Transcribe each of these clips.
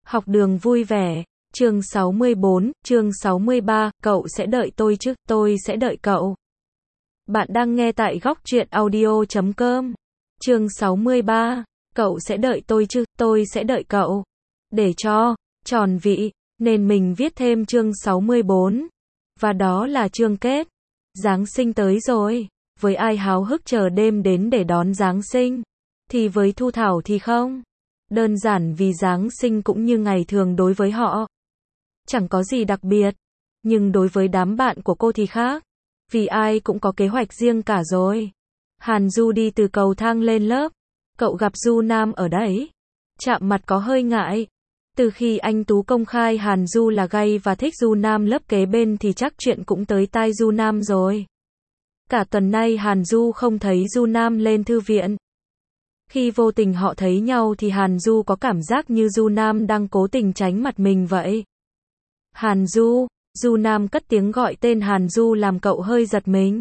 Học đường vui vẻ, chương 64, chương 63, cậu sẽ đợi tôi chứ, tôi sẽ đợi cậu. Bạn đang nghe tại góc truyện audio.com. Chương 63, cậu sẽ đợi tôi chứ, tôi sẽ đợi cậu. Để cho tròn vị, nên mình viết thêm chương 64. Và đó là chương kết. Giáng sinh tới rồi. Với ai háo hức chờ đêm đến để đón Giáng sinh? Thì với Thu Thảo thì không. Đơn giản vì Giáng sinh cũng như ngày thường đối với họ. Chẳng có gì đặc biệt. Nhưng đối với đám bạn của cô thì khác. Vì ai cũng có kế hoạch riêng cả rồi. Hàn Du đi từ cầu thang lên lớp. Cậu gặp Du Nam ở đấy. Chạm mặt có hơi ngại. Từ khi anh Tú công khai Hàn Du là gay và thích Du Nam lớp kế bên thì chắc chuyện cũng tới tai Du Nam rồi. Cả tuần nay Hàn Du không thấy Du Nam lên thư viện. Khi vô tình họ thấy nhau thì Hàn Du có cảm giác như Du Nam đang cố tình tránh mặt mình vậy. Hàn Du, Du Nam cất tiếng gọi tên Hàn Du làm cậu hơi giật mình.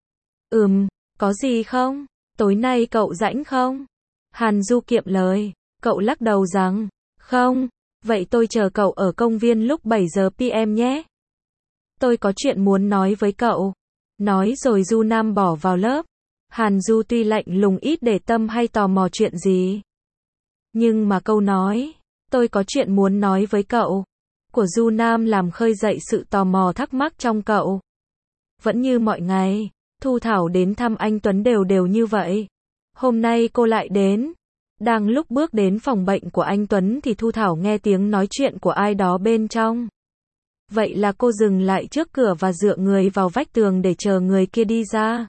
Có gì không? Tối nay cậu rảnh không? Hàn Du kiệm lời, cậu lắc đầu rằng, không, vậy tôi chờ cậu ở công viên lúc 7 giờ PM nhé. Tôi có chuyện muốn nói với cậu. Nói rồi Du Nam bỏ vào lớp. Hàn Du tuy lạnh lùng ít để tâm hay tò mò chuyện gì. Nhưng mà câu nói, tôi có chuyện muốn nói với cậu, của Du Nam làm khơi dậy sự tò mò thắc mắc trong cậu. Vẫn như mọi ngày, Thu Thảo đến thăm anh Tuấn đều như vậy. Hôm nay cô lại đến. Đang lúc bước đến phòng bệnh của anh Tuấn thì Thu Thảo nghe tiếng nói chuyện của ai đó bên trong. Vậy là cô dừng lại trước cửa và dựa người vào vách tường để chờ người kia đi ra.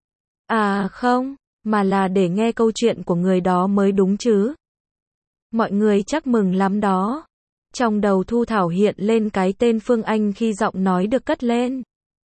À không, mà là để nghe câu chuyện của người đó mới đúng chứ. Mọi người chắc mừng lắm đó. Trong đầu Thu Thảo hiện lên cái tên Phương Anh khi giọng nói được cất lên.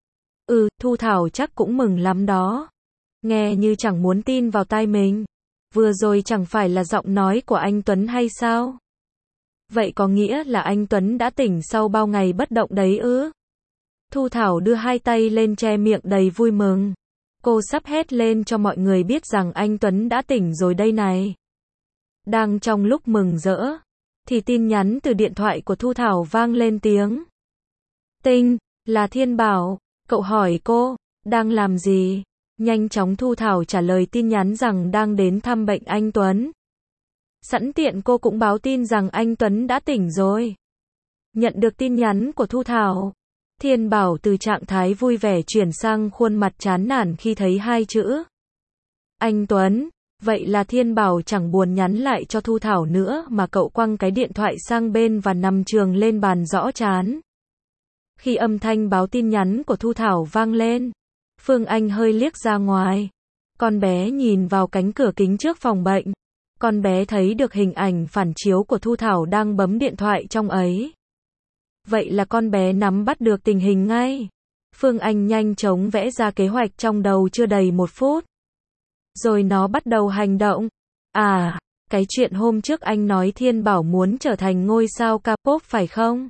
Thu Thảo chắc cũng mừng lắm đó. Nghe như chẳng muốn tin vào tai mình. Vừa rồi chẳng phải là giọng nói của anh Tuấn hay sao? Vậy có nghĩa là anh Tuấn đã tỉnh sau bao ngày bất động đấy ư? Thu Thảo đưa hai tay lên che miệng đầy vui mừng. Cô sắp hét lên cho mọi người biết rằng anh Tuấn đã tỉnh rồi đây này. Đang trong lúc mừng rỡ, thì tin nhắn từ điện thoại của Thu Thảo vang lên tiếng. Tinh, là Thiên Bảo. Cậu hỏi cô, đang làm gì? Nhanh chóng Thu Thảo trả lời tin nhắn rằng đang đến thăm bệnh anh Tuấn. Sẵn tiện cô cũng báo tin rằng anh Tuấn đã tỉnh rồi. Nhận được tin nhắn của Thu Thảo, Thiên Bảo từ trạng thái vui vẻ chuyển sang khuôn mặt chán nản khi thấy hai chữ anh Tuấn. Vậy là Thiên Bảo chẳng buồn nhắn lại cho Thu Thảo nữa mà cậu quăng cái điện thoại sang bên và nằm chường lên bàn rõ chán. Khi âm thanh báo tin nhắn của Thu Thảo vang lên, Phương Anh hơi liếc ra ngoài. Con bé nhìn vào cánh cửa kính trước phòng bệnh. Con bé thấy được hình ảnh phản chiếu của Thu Thảo đang bấm điện thoại trong ấy. Vậy là con bé nắm bắt được tình hình ngay. Phương Anh nhanh chóng vẽ ra kế hoạch trong đầu chưa đầy 1 phút. Rồi nó bắt đầu hành động. Cái chuyện hôm trước anh nói Thiên Bảo muốn trở thành ngôi sao K-pop phải không?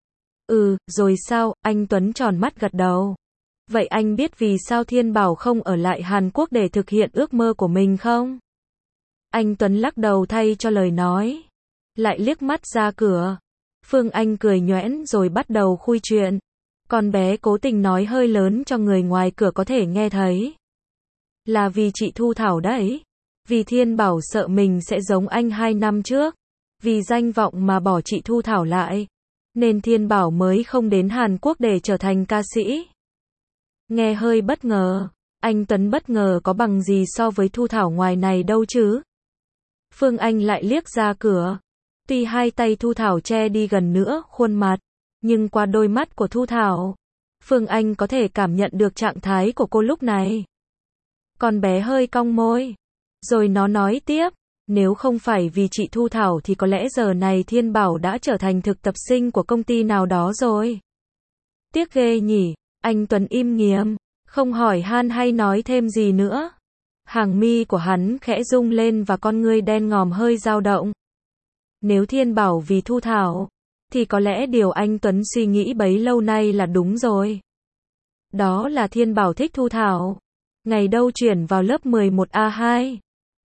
Rồi sao? Anh Tuấn tròn mắt gật đầu. Vậy anh biết vì sao Thiên Bảo không ở lại Hàn Quốc để thực hiện ước mơ của mình không? Anh Tuấn lắc đầu thay cho lời nói. Lại liếc mắt ra cửa. Phương Anh cười nhoẻn rồi bắt đầu khui chuyện. Con bé cố tình nói hơi lớn cho người ngoài cửa có thể nghe thấy. Là vì chị Thu Thảo đấy. Vì Thiên Bảo sợ mình sẽ giống anh 2 năm trước. Vì danh vọng mà bỏ chị Thu Thảo lại. Nên Thiên Bảo mới không đến Hàn Quốc để trở thành ca sĩ. Nghe hơi bất ngờ. Anh Tuấn bất ngờ có bằng gì so với Thu Thảo ngoài này đâu chứ. Phương Anh lại liếc ra cửa. Tuy hai tay Thu Thảo che đi gần nữa khuôn mặt, nhưng qua đôi mắt của Thu Thảo, Phương Anh có thể cảm nhận được trạng thái của cô lúc này. Con bé hơi cong môi. Rồi nó nói tiếp, nếu không phải vì chị Thu Thảo thì có lẽ giờ này Thiên Bảo đã trở thành thực tập sinh của công ty nào đó rồi. Tiếc ghê nhỉ. Anh Tuấn im nghiềm, không hỏi han hay nói thêm gì nữa. Hàng mi của hắn khẽ rung lên và con ngươi đen ngòm hơi dao động. Nếu Thiên Bảo vì Thu Thảo, thì có lẽ điều anh Tuấn suy nghĩ bấy lâu nay là đúng rồi. Đó là Thiên Bảo thích Thu Thảo. Ngày đâu chuyển vào lớp 11A2.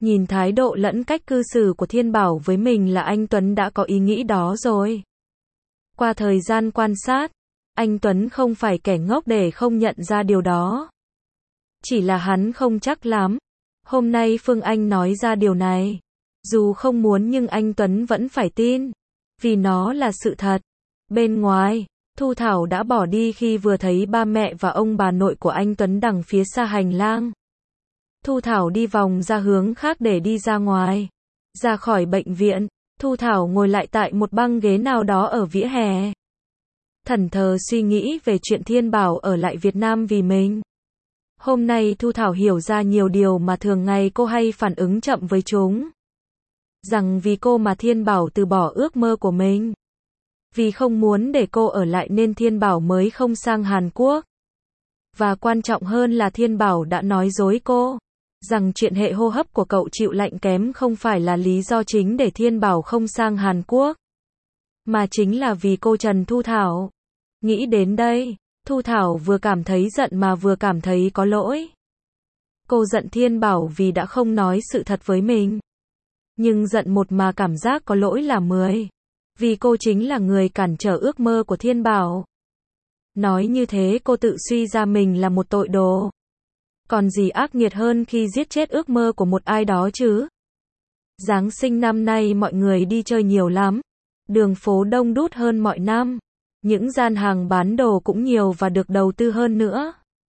Nhìn thái độ lẫn cách cư xử của Thiên Bảo với mình là anh Tuấn đã có ý nghĩ đó rồi. Qua thời gian quan sát, anh Tuấn không phải kẻ ngốc để không nhận ra điều đó. Chỉ là hắn không chắc lắm. Hôm nay Phương Anh nói ra điều này. Dù không muốn nhưng anh Tuấn vẫn phải tin. Vì nó là sự thật. Bên ngoài, Thu Thảo đã bỏ đi khi vừa thấy ba mẹ và ông bà nội của anh Tuấn đằng phía xa hành lang. Thu Thảo đi vòng ra hướng khác để đi ra ngoài. Ra khỏi bệnh viện, Thu Thảo ngồi lại tại một băng ghế nào đó ở vỉa hè. Thẫn thờ suy nghĩ về chuyện Thiên Bảo ở lại Việt Nam vì mình. Hôm nay Thu Thảo hiểu ra nhiều điều mà thường ngày cô hay phản ứng chậm với chúng. Rằng vì cô mà Thiên Bảo từ bỏ ước mơ của mình. Vì không muốn để cô ở lại nên Thiên Bảo mới không sang Hàn Quốc. Và quan trọng hơn là Thiên Bảo đã nói dối cô. Rằng chuyện hệ hô hấp của cậu chịu lạnh kém không phải là lý do chính để Thiên Bảo không sang Hàn Quốc. Mà chính là vì cô Trần Thu Thảo. Nghĩ đến đây, Thu Thảo vừa cảm thấy giận mà vừa cảm thấy có lỗi. Cô giận Thiên Bảo vì đã không nói sự thật với mình. Nhưng giận một mà cảm giác có lỗi là 10. Vì cô chính là người cản trở ước mơ của Thiên Bảo. Nói như thế cô tự suy ra mình là một tội đồ. Còn gì ác nghiệt hơn khi giết chết ước mơ của một ai đó chứ? Giáng sinh năm nay mọi người đi chơi nhiều lắm. Đường phố đông đúc hơn mọi năm. Những gian hàng bán đồ cũng nhiều và được đầu tư hơn nữa.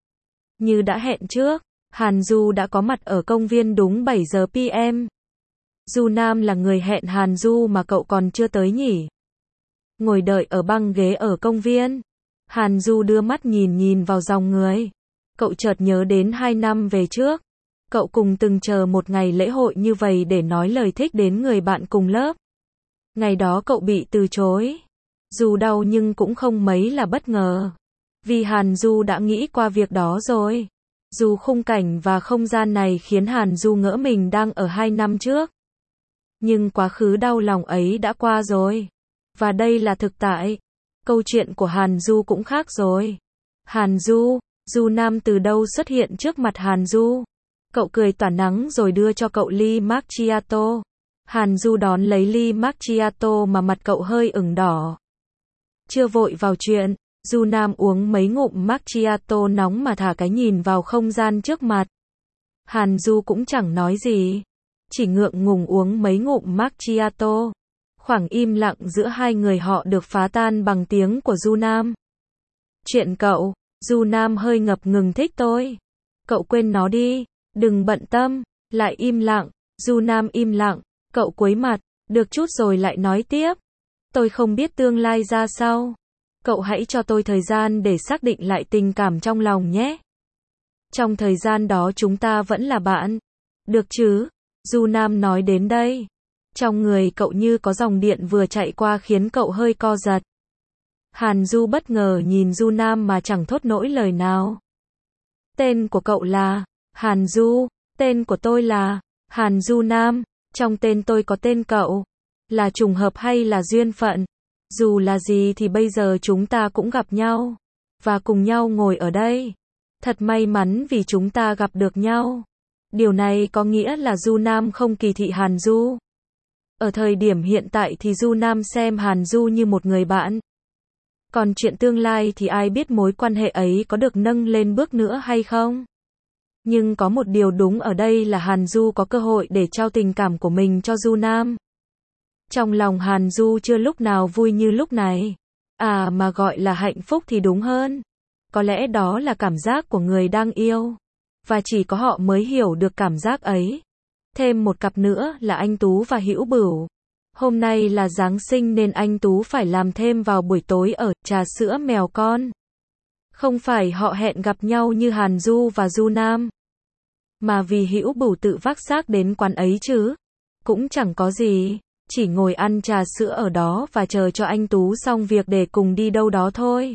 Như đã hẹn trước, Hàn Du đã có mặt ở công viên đúng 7 giờ PM. Du Nam là người hẹn Hàn Du mà cậu còn chưa tới nhỉ? Ngồi đợi ở băng ghế ở công viên. Hàn Du đưa mắt nhìn vào dòng người. Cậu chợt nhớ đến 2 năm về trước. Cậu cùng từng chờ một ngày lễ hội như vậy để nói lời thích đến người bạn cùng lớp. Ngày đó cậu bị từ chối. Dù đau nhưng cũng không mấy là bất ngờ. Vì Hàn Du đã nghĩ qua việc đó rồi. Dù khung cảnh và không gian này khiến Hàn Du ngỡ mình đang ở 2 năm trước. Nhưng quá khứ đau lòng ấy đã qua rồi. Và đây là thực tại. Câu chuyện của Hàn Du cũng khác rồi. Hàn Du, Du Nam từ đâu xuất hiện trước mặt Hàn Du. Cậu cười tỏa nắng rồi đưa cho cậu ly macchiato. Hàn Du đón lấy ly macchiato mà mặt cậu hơi ửng đỏ. Chưa vội vào chuyện, Du Nam uống mấy ngụm macchiato nóng mà thả cái nhìn vào không gian trước mặt. Hàn Du cũng chẳng nói gì. Chỉ ngượng ngùng uống mấy ngụm macchiato. Khoảng im lặng giữa hai người họ được phá tan bằng tiếng của Du Nam. Chuyện cậu, Du Nam hơi ngập ngừng thích tôi. Cậu quên nó đi, đừng bận tâm. Lại im lặng, Du Nam im lặng. Cậu cúi mặt, được chút rồi lại nói tiếp. Tôi không biết tương lai ra sao. Cậu hãy cho tôi thời gian để xác định lại tình cảm trong lòng nhé. Trong thời gian đó chúng ta vẫn là bạn. Được chứ? Du Nam nói đến đây. Trong người cậu như có dòng điện vừa chạy qua khiến cậu hơi co giật. Hàn Du bất ngờ nhìn Du Nam mà chẳng thốt nỗi lời nào. Tên của cậu là Hàn Du, tên của tôi là Hàn Du Nam. Trong tên tôi có tên cậu. Là trùng hợp hay là duyên phận? Dù là gì thì bây giờ chúng ta cũng gặp nhau. Và cùng nhau ngồi ở đây. Thật may mắn vì chúng ta gặp được nhau. Điều này có nghĩa là Du Nam không kỳ thị Hàn Du. Ở thời điểm hiện tại thì Du Nam xem Hàn Du như một người bạn. Còn chuyện tương lai thì ai biết mối quan hệ ấy có được nâng lên bước nữa hay không? Nhưng có một điều đúng ở đây là Hàn Du có cơ hội để trao tình cảm của mình cho Du Nam. Trong lòng Hàn Du chưa lúc nào vui như lúc này. À mà gọi là hạnh phúc thì đúng hơn. Có lẽ đó là cảm giác của người đang yêu. Và chỉ có họ mới hiểu được cảm giác ấy. Thêm một cặp nữa là anh Tú và Hữu Bửu. Hôm nay là Giáng sinh nên anh Tú phải làm thêm vào buổi tối ở trà sữa mèo con. Không phải họ hẹn gặp nhau như Hàn Du và Du Nam. Mà vì Hữu Bửu tự vác xác đến quán ấy chứ. Cũng chẳng có gì. Chỉ ngồi ăn trà sữa ở đó và chờ cho anh Tú xong việc để cùng đi đâu đó thôi.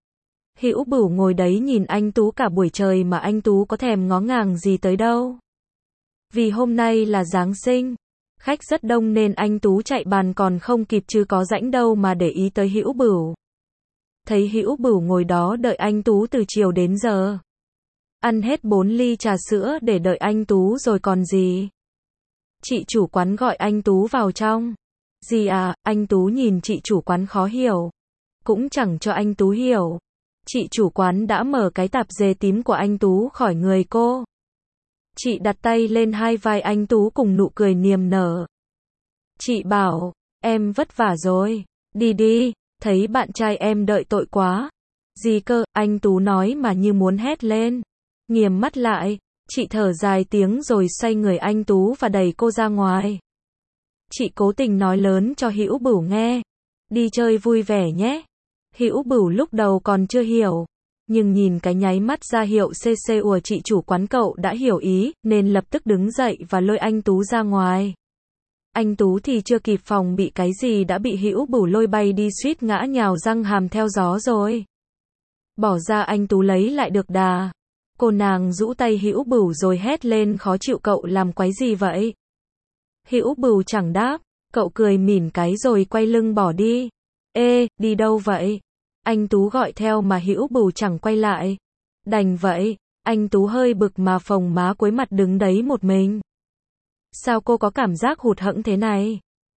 Hữu Bửu ngồi đấy nhìn anh Tú cả buổi trời mà anh Tú có thèm ngó ngàng gì tới đâu. Vì hôm nay là Giáng sinh, khách rất đông nên anh Tú chạy bàn còn không kịp chứ có rảnh đâu mà để ý tới Hữu Bửu. Thấy Hữu Bửu ngồi đó đợi anh Tú từ chiều đến giờ. Ăn hết 4 ly trà sữa để đợi anh Tú rồi còn gì. Chị chủ quán gọi anh Tú vào trong. Gì à, anh Tú nhìn chị chủ quán khó hiểu. Cũng chẳng cho anh Tú hiểu. Chị chủ quán đã mở cái tạp dề tím của anh Tú khỏi người cô. Chị đặt tay lên hai vai anh Tú cùng nụ cười niềm nở. Chị bảo, em vất vả rồi. Đi đi, thấy bạn trai em đợi tội quá. Gì cơ, anh Tú nói mà như muốn hét lên. Nghiềm mắt lại, chị thở dài tiếng rồi xoay người anh Tú và đẩy cô ra ngoài. Chị cố tình nói lớn cho Hữu Bửu nghe. Đi chơi vui vẻ nhé. Hữu Bửu lúc đầu còn chưa hiểu. Nhưng nhìn cái nháy mắt ra hiệu CC của chị chủ quán cậu đã hiểu ý, nên lập tức đứng dậy và lôi anh Tú ra ngoài. Anh Tú thì chưa kịp phòng bị cái gì đã bị Hữu Bửu lôi bay đi suýt ngã nhào răng hàm theo gió rồi. Bỏ ra anh Tú lấy lại được đà. Cô nàng rũ tay Hữu Bửu rồi hét lên khó chịu cậu làm quái gì vậy? Hữu Bửu chẳng đáp, cậu cười mỉm cái rồi quay lưng bỏ đi. Ê, đi đâu vậy? Anh Tú gọi theo mà Hữu Bửu chẳng quay lại. Đành vậy, anh Tú hơi bực mà phồng má cúi mặt đứng đấy một mình. Sao cô có cảm giác hụt hẫng thế này?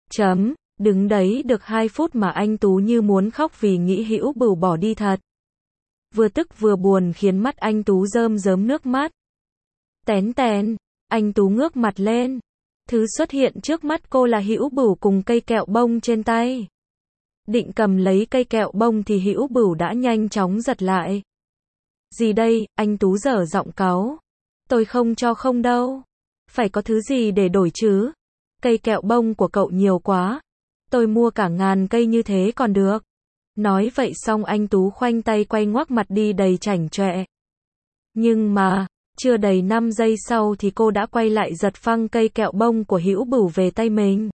Đứng đấy được 2 phút mà anh Tú như muốn khóc vì nghĩ Hữu Bửu bỏ đi thật. Vừa tức vừa buồn khiến mắt anh Tú rơm rớm nước mắt. Tén tén, anh Tú ngước mặt lên. Thứ xuất hiện trước mắt cô là Hữu Bửu cùng cây kẹo bông trên tay. Định cầm lấy cây kẹo bông thì Hữu Bửu đã nhanh chóng giật lại. Gì đây, anh Tú dở giọng cáu. Tôi không cho không đâu. Phải có thứ gì để đổi chứ. Cây kẹo bông của cậu nhiều quá. Tôi mua cả 1000 cây như thế còn được. Nói vậy xong anh Tú khoanh tay quay ngoác mặt đi đầy chảnh chọe. Nhưng mà, chưa đầy 5 giây sau thì cô đã quay lại giật phăng cây kẹo bông của Hữu Bửu về tay mình.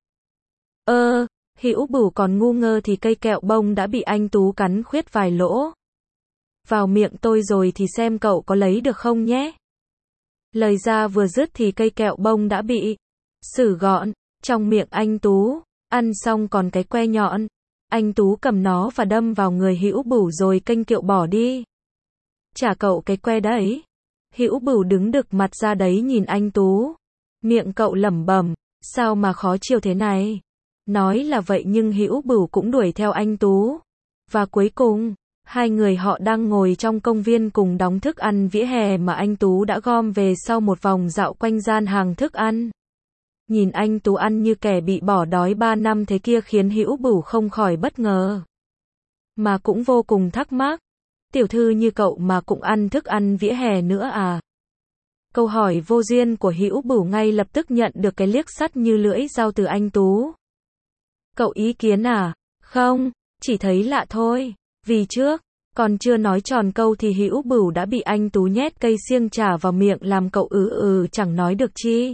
Hữu Bửu còn ngu ngơ thì cây kẹo bông đã bị anh Tú cắn khuyết vài lỗ. Vào miệng tôi rồi thì xem cậu có lấy được không nhé. Lời ra vừa dứt thì cây kẹo bông đã bị xử gọn trong miệng anh Tú. Ăn xong còn cái que nhọn. Anh Tú cầm nó và đâm vào người Hữu Bửu rồi kênh kiệu bỏ đi. Trả cậu cái que đấy. Hữu Bửu đứng đực mặt ra đấy nhìn anh Tú. Miệng cậu lẩm bẩm, sao mà khó chịu thế này. Nói là vậy nhưng Hữu Bửu cũng đuổi theo anh Tú. Và cuối cùng, hai người họ đang ngồi trong công viên cùng đóng thức ăn vỉa hè mà anh Tú đã gom về sau một vòng dạo quanh gian hàng thức ăn. Nhìn anh Tú ăn như kẻ bị bỏ đói 3 năm thế kia khiến Hữu Bửu không khỏi bất ngờ. Mà cũng vô cùng thắc mắc. Tiểu thư như cậu mà cũng ăn thức ăn vỉa hè nữa à? Câu hỏi vô duyên của Hữu Bửu ngay lập tức nhận được cái liếc sắt như lưỡi dao từ anh Tú. Cậu ý kiến à? Không, chỉ thấy lạ thôi. Vì trước, còn chưa nói tròn câu thì Hữu Bửu đã bị anh Tú nhét cây xiêng chả vào miệng làm cậu chẳng nói được chi.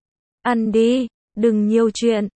Ăn đi, đừng nhiều chuyện.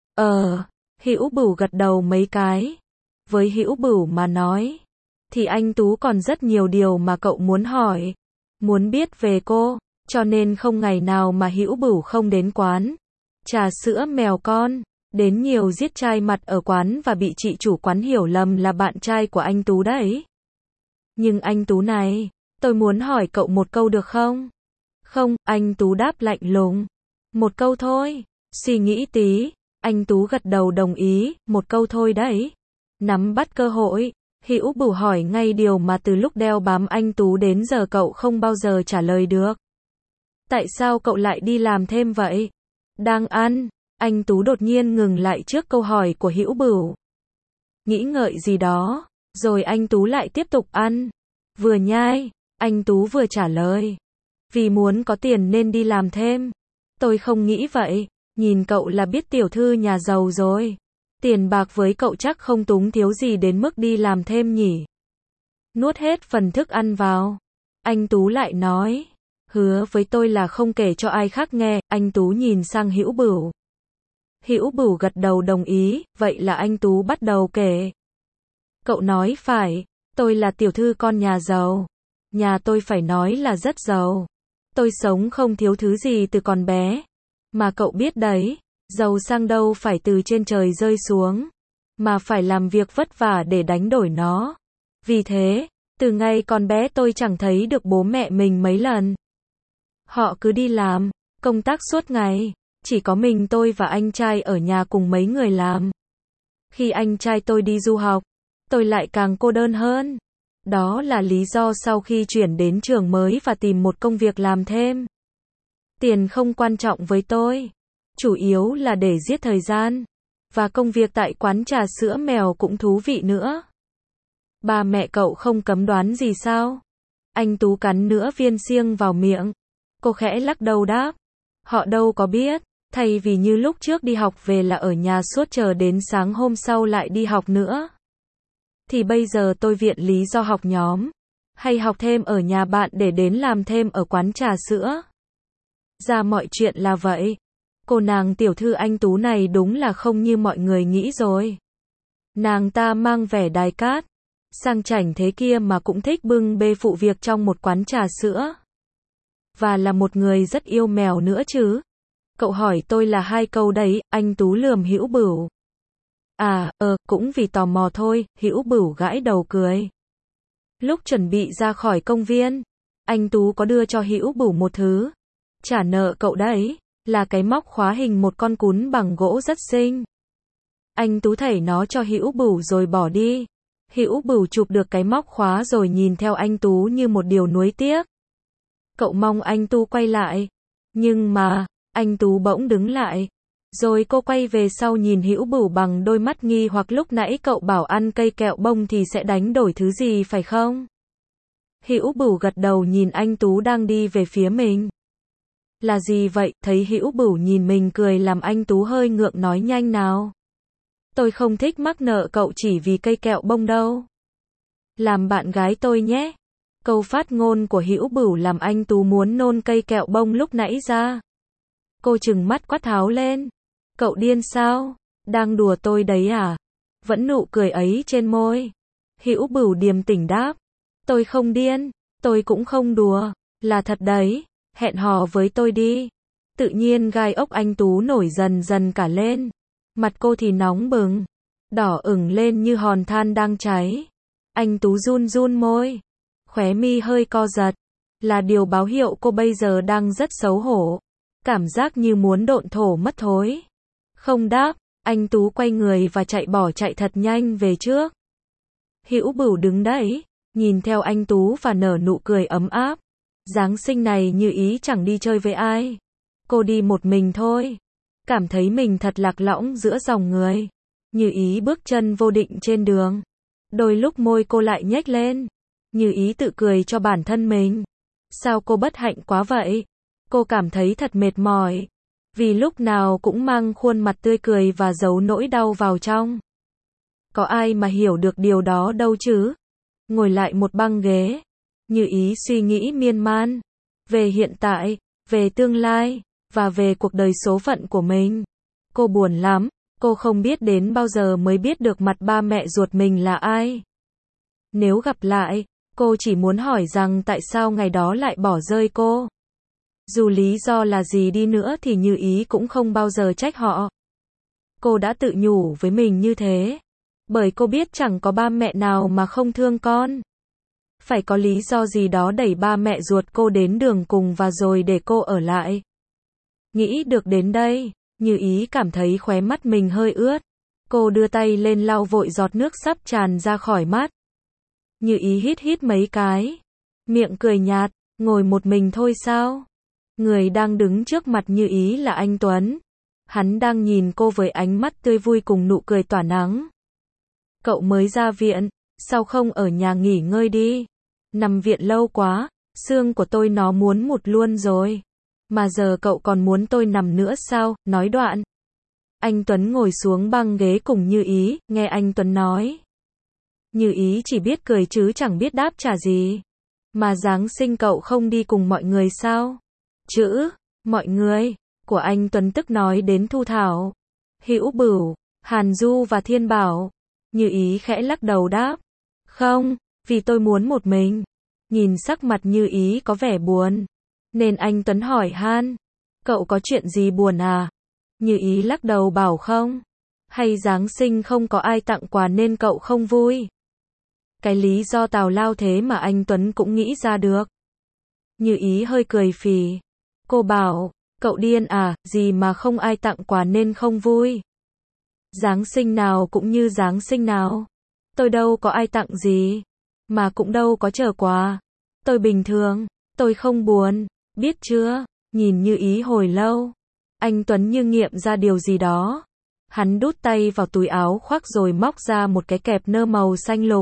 Hữu Bửu gật đầu mấy cái. Với Hữu Bửu mà nói, thì anh Tú còn rất nhiều điều mà cậu muốn hỏi, muốn biết về cô, cho nên không ngày nào mà Hữu Bửu không đến quán trà sữa mèo con, đến nhiều giết trai mặt ở quán và bị chị chủ quán hiểu lầm là bạn trai của anh Tú đấy. Nhưng anh Tú này, tôi muốn hỏi cậu một câu được không? Không, anh Tú đáp lạnh lùng. Một câu thôi. Suy nghĩ tí, anh Tú gật đầu đồng ý, một câu thôi đấy. Nắm bắt cơ hội, Hữu Bửu hỏi ngay điều mà từ lúc đeo bám anh Tú đến giờ cậu không bao giờ trả lời được. Tại sao cậu lại đi làm thêm vậy? Đang ăn, anh Tú đột nhiên ngừng lại trước câu hỏi của Hữu Bửu. Nghĩ ngợi gì đó, rồi anh Tú lại tiếp tục ăn. Vừa nhai, anh Tú vừa trả lời. Vì muốn có tiền nên đi làm thêm. Tôi không nghĩ vậy, nhìn cậu là biết tiểu thư nhà giàu rồi. Tiền bạc với cậu chắc không túng thiếu gì đến mức đi làm thêm nhỉ. Nuốt hết phần thức ăn vào. Anh Tú lại nói. Hứa với tôi là không kể cho ai khác nghe. Anh Tú nhìn sang Hữu Bửu. Hữu Bửu gật đầu đồng ý. Vậy là anh Tú bắt đầu kể. Cậu nói phải. Tôi là tiểu thư con nhà giàu. Nhà tôi phải nói là rất giàu. Tôi sống không thiếu thứ gì từ còn bé. Mà cậu biết đấy. Giàu sang đâu phải từ trên trời rơi xuống, mà phải làm việc vất vả để đánh đổi nó. Vì thế, từ ngày còn bé tôi chẳng thấy được bố mẹ mình mấy lần. Họ cứ đi làm, công tác suốt ngày, Chỉ có mình tôi và anh trai ở nhà cùng mấy người làm. Khi anh trai tôi đi du học, tôi lại càng cô đơn hơn. Đó là lý do sau khi chuyển đến trường mới và tìm một công việc làm thêm. Tiền không quan trọng với tôi, chủ yếu là để giết thời gian. Và công việc tại quán trà sữa mèo cũng thú vị nữa. Ba mẹ cậu không cấm đoán gì sao? Anh Tú cắn nửa viên xiêng vào miệng. Cô khẽ lắc đầu đáp. Họ đâu có biết, thay vì như lúc trước đi học về là ở nhà suốt chờ đến sáng hôm sau lại đi học nữa. Thì bây giờ tôi viện lý do học nhóm, hay học thêm ở nhà bạn để đến làm thêm ở quán trà sữa. Ra mọi chuyện là vậy. Cô nàng tiểu thư anh Tú này đúng là không như mọi người nghĩ rồi. Nàng ta mang vẻ đài cát, sang chảnh thế kia mà cũng thích bưng bê phụ việc trong một quán trà sữa. Và là một người rất yêu mèo nữa chứ. Cậu hỏi tôi là 2 câu đấy, anh Tú lườm Hữu Bửu. Cũng vì tò mò thôi, Hữu Bửu gãi đầu cười. Lúc chuẩn bị ra khỏi công viên, anh Tú có đưa cho Hữu Bửu một thứ. Trả nợ cậu đấy, là cái móc khóa hình một con cún bằng gỗ rất xinh. Anh Tú thảy nó cho Hữu Bửu rồi bỏ đi. Hữu Bửu chụp được cái móc khóa rồi nhìn theo anh Tú như một điều nuối tiếc. Cậu mong anh Tú quay lại. Nhưng mà, anh Tú bỗng đứng lại. Rồi cô quay về sau nhìn Hữu Bửu bằng đôi mắt nghi hoặc lúc nãy cậu bảo ăn cây kẹo bông thì sẽ đánh đổi thứ gì phải không? Hữu Bửu gật đầu nhìn anh Tú đang đi về phía mình. Là gì vậy? Thấy Hữu Bửu nhìn mình cười làm anh Tú hơi ngượng nói nhanh nào. Tôi không thích mắc nợ cậu chỉ vì cây kẹo bông đâu. Làm bạn gái tôi nhé. Câu phát ngôn của Hữu Bửu làm anh Tú muốn nôn cây kẹo bông lúc nãy ra. Cô trừng mắt quát tháo lên. Cậu điên sao? Đang đùa tôi đấy à? Vẫn nụ cười ấy trên môi. Hữu Bửu điềm tĩnh đáp. Tôi không điên, tôi cũng không đùa, là thật đấy, hẹn hò với tôi đi. Tự nhiên gai ốc anh Tú nổi dần dần cả lên. Mặt cô thì nóng bừng, đỏ ửng lên như hòn than đang cháy. Anh Tú run run môi, khóe mi hơi co giật, là điều báo hiệu cô bây giờ đang rất xấu hổ. Cảm giác như muốn độn thổ mất thối. Không đáp, anh Tú quay người và chạy thật nhanh về trước. Hữu Bửu đứng đấy, nhìn theo anh Tú và nở nụ cười ấm áp. Giáng sinh này Như Ý chẳng đi chơi với ai. Cô đi một mình thôi. Cảm thấy mình thật lạc lõng giữa dòng người. Như Ý bước chân vô định trên đường. Đôi lúc môi cô lại nhếch lên. Như Ý tự cười cho bản thân mình. Sao cô bất hạnh quá vậy? Cô cảm thấy thật mệt mỏi. Vì lúc nào cũng mang khuôn mặt tươi cười và giấu nỗi đau vào trong. Có ai mà hiểu được điều đó đâu chứ? Ngồi lại một băng ghế. Như Ý suy nghĩ miên man. Về hiện tại, về tương lai, và về cuộc đời số phận của mình. Cô buồn lắm. Cô không biết đến bao giờ mới biết được mặt ba mẹ ruột mình là ai. Nếu gặp lại, cô chỉ muốn hỏi rằng tại sao ngày đó lại bỏ rơi cô. Dù lý do là gì đi nữa thì Như Ý cũng không bao giờ trách họ. Cô đã tự nhủ với mình như thế. Bởi cô biết chẳng có ba mẹ nào mà không thương con. Phải có lý do gì đó đẩy ba mẹ ruột cô đến đường cùng và rồi để cô ở lại. Nghĩ được đến đây, Như Ý cảm thấy khóe mắt mình hơi ướt. Cô đưa tay lên lau vội giọt nước sắp tràn ra khỏi mắt. Như Ý hít hít mấy cái. Miệng cười nhạt, ngồi một mình thôi sao? Người đang đứng trước mặt Như Ý là anh Tuấn. Hắn đang nhìn cô với ánh mắt tươi vui cùng nụ cười tỏa nắng. Cậu mới ra viện, sao không ở nhà nghỉ ngơi đi? Nằm viện lâu quá, xương của tôi nó muốn mụt luôn rồi. Mà giờ cậu còn muốn tôi nằm nữa sao? Nói đoạn. Anh Tuấn ngồi xuống băng ghế cùng Như Ý, nghe anh Tuấn nói. Như Ý chỉ biết cười chứ chẳng biết đáp trả gì. Mà Giáng sinh cậu không đi cùng mọi người sao? Chữ, mọi người, của anh Tuấn tức nói đến Thu Thảo, Hữu Bửu, Hàn Du và Thiên Bảo. Như Ý khẽ lắc đầu đáp. Không, vì tôi muốn một mình. Nhìn sắc mặt Như Ý có vẻ buồn. Nên anh Tuấn hỏi han. Cậu có chuyện gì buồn à? Như Ý lắc đầu bảo không. Hay Giáng sinh không có ai tặng quà nên cậu không vui? Cái lý do tào lao thế mà anh Tuấn cũng nghĩ ra được. Như Ý hơi cười phì. Cô bảo, Cậu điên à, gì mà không ai tặng quà nên không vui. Giáng sinh nào cũng như Giáng sinh nào. Tôi đâu có ai tặng gì. Mà cũng đâu có chờ quà. Tôi bình thường, tôi không buồn, biết chưa? Nhìn Như Ý hồi lâu. Anh Tuấn như nghiệm ra điều gì đó. Hắn đút tay vào túi áo khoác rồi móc ra một cái kẹp nơ màu xanh lục.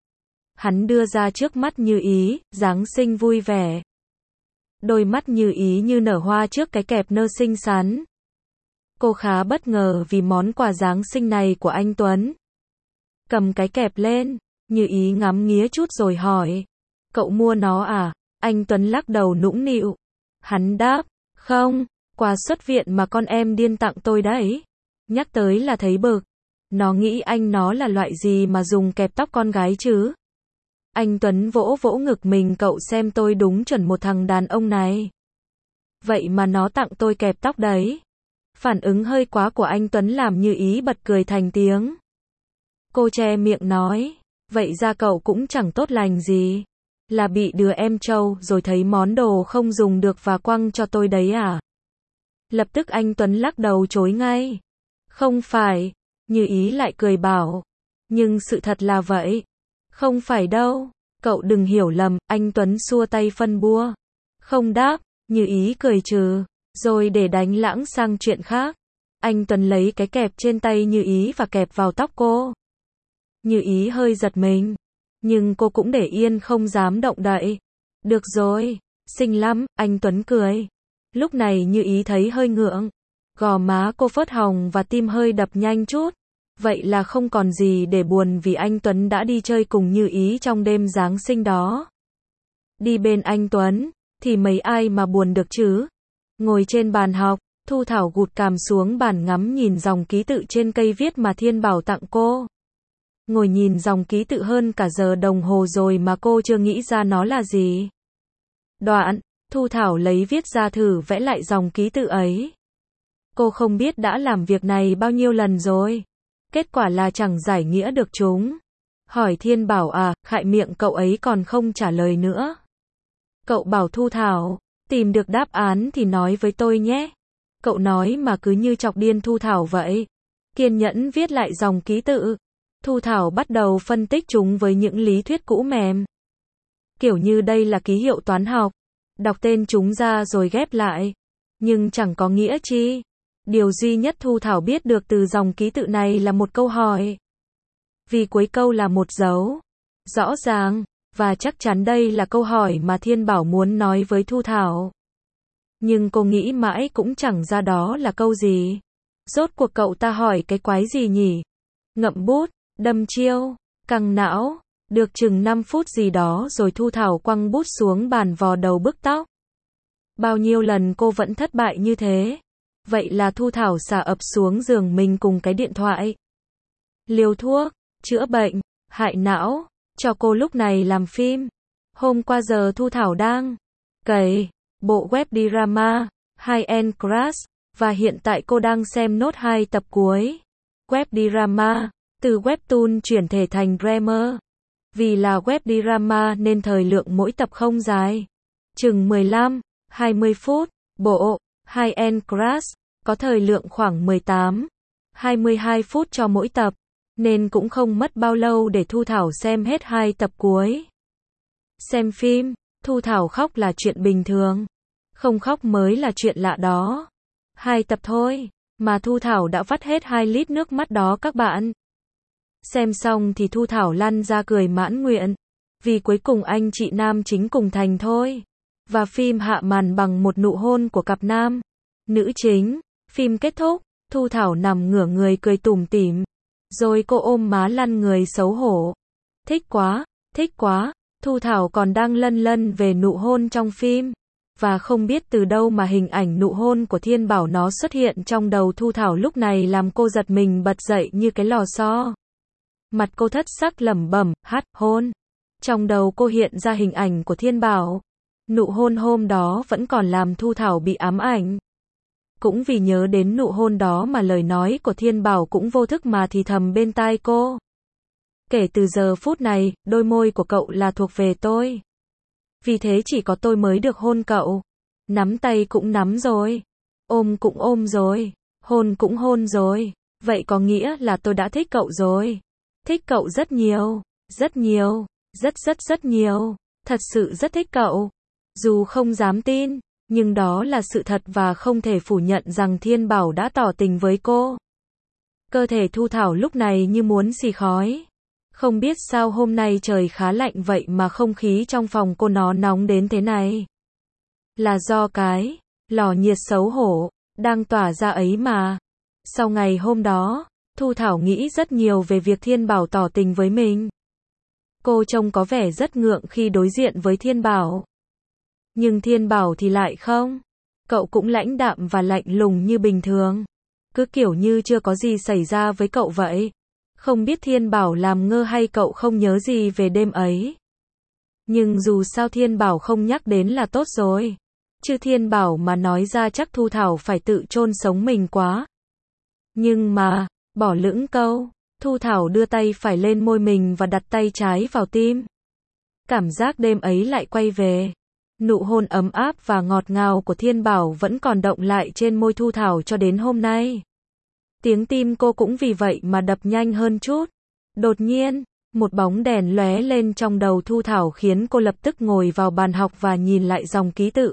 Hắn đưa ra trước mắt Như Ý, Giáng sinh vui vẻ. Đôi mắt Như Ý như nở hoa trước cái kẹp nơ xinh xắn. Cô khá bất ngờ vì món quà Giáng sinh này của anh Tuấn. Cầm cái kẹp lên, Như Ý ngắm nghía chút rồi hỏi. Cậu mua nó à? Anh Tuấn lắc đầu nũng nịu. Hắn đáp, không, quà xuất viện mà con em điên tặng tôi đấy. Nhắc tới là thấy bực. Nó nghĩ anh nó là loại gì mà dùng kẹp tóc con gái chứ? Anh Tuấn vỗ vỗ ngực mình, cậu xem tôi đúng chuẩn một thằng đàn ông này. Vậy mà nó tặng tôi kẹp tóc đấy. Phản ứng hơi quá của anh Tuấn làm Như Ý bật cười thành tiếng. Cô che miệng nói, vậy ra cậu cũng chẳng tốt lành gì. Là bị đứa em trâu rồi thấy món đồ không dùng được và quăng cho tôi đấy à? Lập tức anh Tuấn lắc đầu chối ngay. Không phải, Như Ý lại cười bảo. Nhưng sự thật là vậy. Không phải đâu, cậu đừng hiểu lầm, anh Tuấn xua tay phân bua. Không đáp, Như Ý cười trừ, rồi để đánh lãng sang chuyện khác. Anh Tuấn lấy cái kẹp trên tay Như Ý và kẹp vào tóc cô. Như Ý hơi giật mình, nhưng cô cũng để yên không dám động đậy. Được rồi, xinh lắm, anh Tuấn cười. Lúc này Như Ý thấy hơi ngượng. Gò má cô phớt hồng và tim hơi đập nhanh chút. Vậy là không còn gì để buồn vì anh Tuấn đã đi chơi cùng Như Ý trong đêm Giáng sinh đó. Đi bên anh Tuấn, thì mấy ai mà buồn được chứ. Ngồi trên bàn học, Thu Thảo gụt cằm xuống bàn ngắm nhìn dòng ký tự trên cây viết mà Thiên Bảo tặng cô. Ngồi nhìn dòng ký tự hơn cả giờ đồng hồ rồi mà cô chưa nghĩ ra nó là gì. Đoạn, Thu Thảo lấy viết ra thử vẽ lại dòng ký tự ấy. Cô không biết đã làm việc này bao nhiêu lần rồi. Kết quả là chẳng giải nghĩa được chúng. Hỏi Thiên Bảo à, khại miệng cậu ấy còn không trả lời nữa. Cậu bảo Thu Thảo, tìm được đáp án thì nói với tôi nhé. Cậu nói mà cứ như chọc điên Thu Thảo vậy. Kiên nhẫn viết lại dòng ký tự. Thu Thảo bắt đầu phân tích chúng với những lý thuyết cũ mềm. Kiểu như đây là ký hiệu toán học. Đọc tên chúng ra rồi ghép lại. Nhưng chẳng có nghĩa chi. Điều duy nhất Thu Thảo biết được từ dòng ký tự này là một câu hỏi. Vì cuối câu là một dấu. Rõ ràng, và chắc chắn đây là câu hỏi mà Thiên Bảo muốn nói với Thu Thảo. Nhưng cô nghĩ mãi cũng chẳng ra đó là câu gì. Rốt cuộc cậu ta hỏi cái quái gì nhỉ? Ngậm bút, đâm chiêu, căng não. Được chừng 5 phút gì đó rồi Thu Thảo quăng bút xuống bàn vò đầu bứt tóc. Bao nhiêu lần cô vẫn thất bại như thế. Vậy là Thu Thảo xả ập xuống giường mình cùng cái điện thoại. Liều thuốc, chữa bệnh, hại não, cho cô lúc này làm phim. Hôm qua giờ Thu Thảo đang cày bộ web drama, High End Crush, và hiện tại cô đang xem nốt 2 tập cuối. Web drama, từ webtoon chuyển thể thành drama. Vì là web drama nên thời lượng mỗi tập không dài. Chừng 15, 20 phút, bộ High End Crush có thời lượng khoảng 18, 22 phút cho mỗi tập, nên cũng không mất bao lâu để Thu Thảo xem hết 2 tập cuối. Xem phim, Thu Thảo khóc là chuyện bình thường. Không khóc mới là chuyện lạ đó. 2 tập thôi, mà Thu Thảo đã vắt hết 2 lít nước mắt đó các bạn. Xem xong thì Thu Thảo lăn ra cười mãn nguyện. Vì cuối cùng anh chị nam chính cùng thành thôi. Và phim hạ màn bằng một nụ hôn của cặp nam nữ chính. Phim kết thúc, Thu Thảo nằm ngửa người cười tủm tỉm. Rồi cô ôm má lăn người xấu hổ. Thích quá, thích quá. Thu Thảo còn đang lân lân về nụ hôn trong phim. Và không biết từ đâu mà hình ảnh nụ hôn của Thiên Bảo nó xuất hiện trong đầu Thu Thảo lúc này làm cô giật mình bật dậy như cái lò xo. Mặt cô thất sắc lẩm bẩm, hôn. Trong đầu cô hiện ra hình ảnh của Thiên Bảo. Nụ hôn hôm đó vẫn còn làm Thu Thảo bị ám ảnh. Cũng vì nhớ đến nụ hôn đó mà lời nói của Thiên Bảo cũng vô thức mà thì thầm bên tai cô. Kể từ giờ phút này, đôi môi của cậu là thuộc về tôi. Vì thế chỉ có tôi mới được hôn cậu. Nắm tay cũng nắm rồi. ôm cũng ôm rồi, hôn cũng hôn rồi, vậy có nghĩa là tôi đã thích cậu rồi. Thích cậu rất nhiều, rất nhiều, rất nhiều, thật sự rất thích cậu. Dù không dám tin, nhưng đó là sự thật và không thể phủ nhận rằng Thiên Bảo đã tỏ tình với cô. Cơ thể Thu Thảo lúc này như muốn xì khói. Không biết sao hôm nay trời khá lạnh vậy mà không khí trong phòng cô nó nóng đến thế này. Là do cái lò nhiệt xấu hổ đang tỏa ra ấy mà. Sau ngày hôm đó, Thu Thảo nghĩ rất nhiều về việc Thiên Bảo tỏ tình với mình. Cô trông có vẻ rất ngượng khi đối diện với Thiên Bảo. Nhưng Thiên Bảo thì lại không. Cậu cũng lãnh đạm và lạnh lùng như bình thường. Cứ kiểu như chưa có gì xảy ra với cậu vậy. Không biết Thiên Bảo làm ngơ hay cậu không nhớ gì về đêm ấy. Nhưng dù sao Thiên Bảo không nhắc đến là tốt rồi. Chứ Thiên Bảo mà nói ra chắc Thu Thảo phải tự chôn sống mình quá. Nhưng mà, bỏ lửng câu, Thu Thảo đưa tay phải lên môi mình và đặt tay trái vào tim. Cảm giác đêm ấy lại quay về. Nụ hôn ấm áp và ngọt ngào của Thiên Bảo vẫn còn động lại trên môi Thu Thảo cho đến hôm nay. Tiếng tim cô cũng vì vậy mà đập nhanh hơn chút. Đột nhiên, một bóng đèn lóe lên trong đầu Thu Thảo khiến cô lập tức ngồi vào bàn học và nhìn lại dòng ký tự.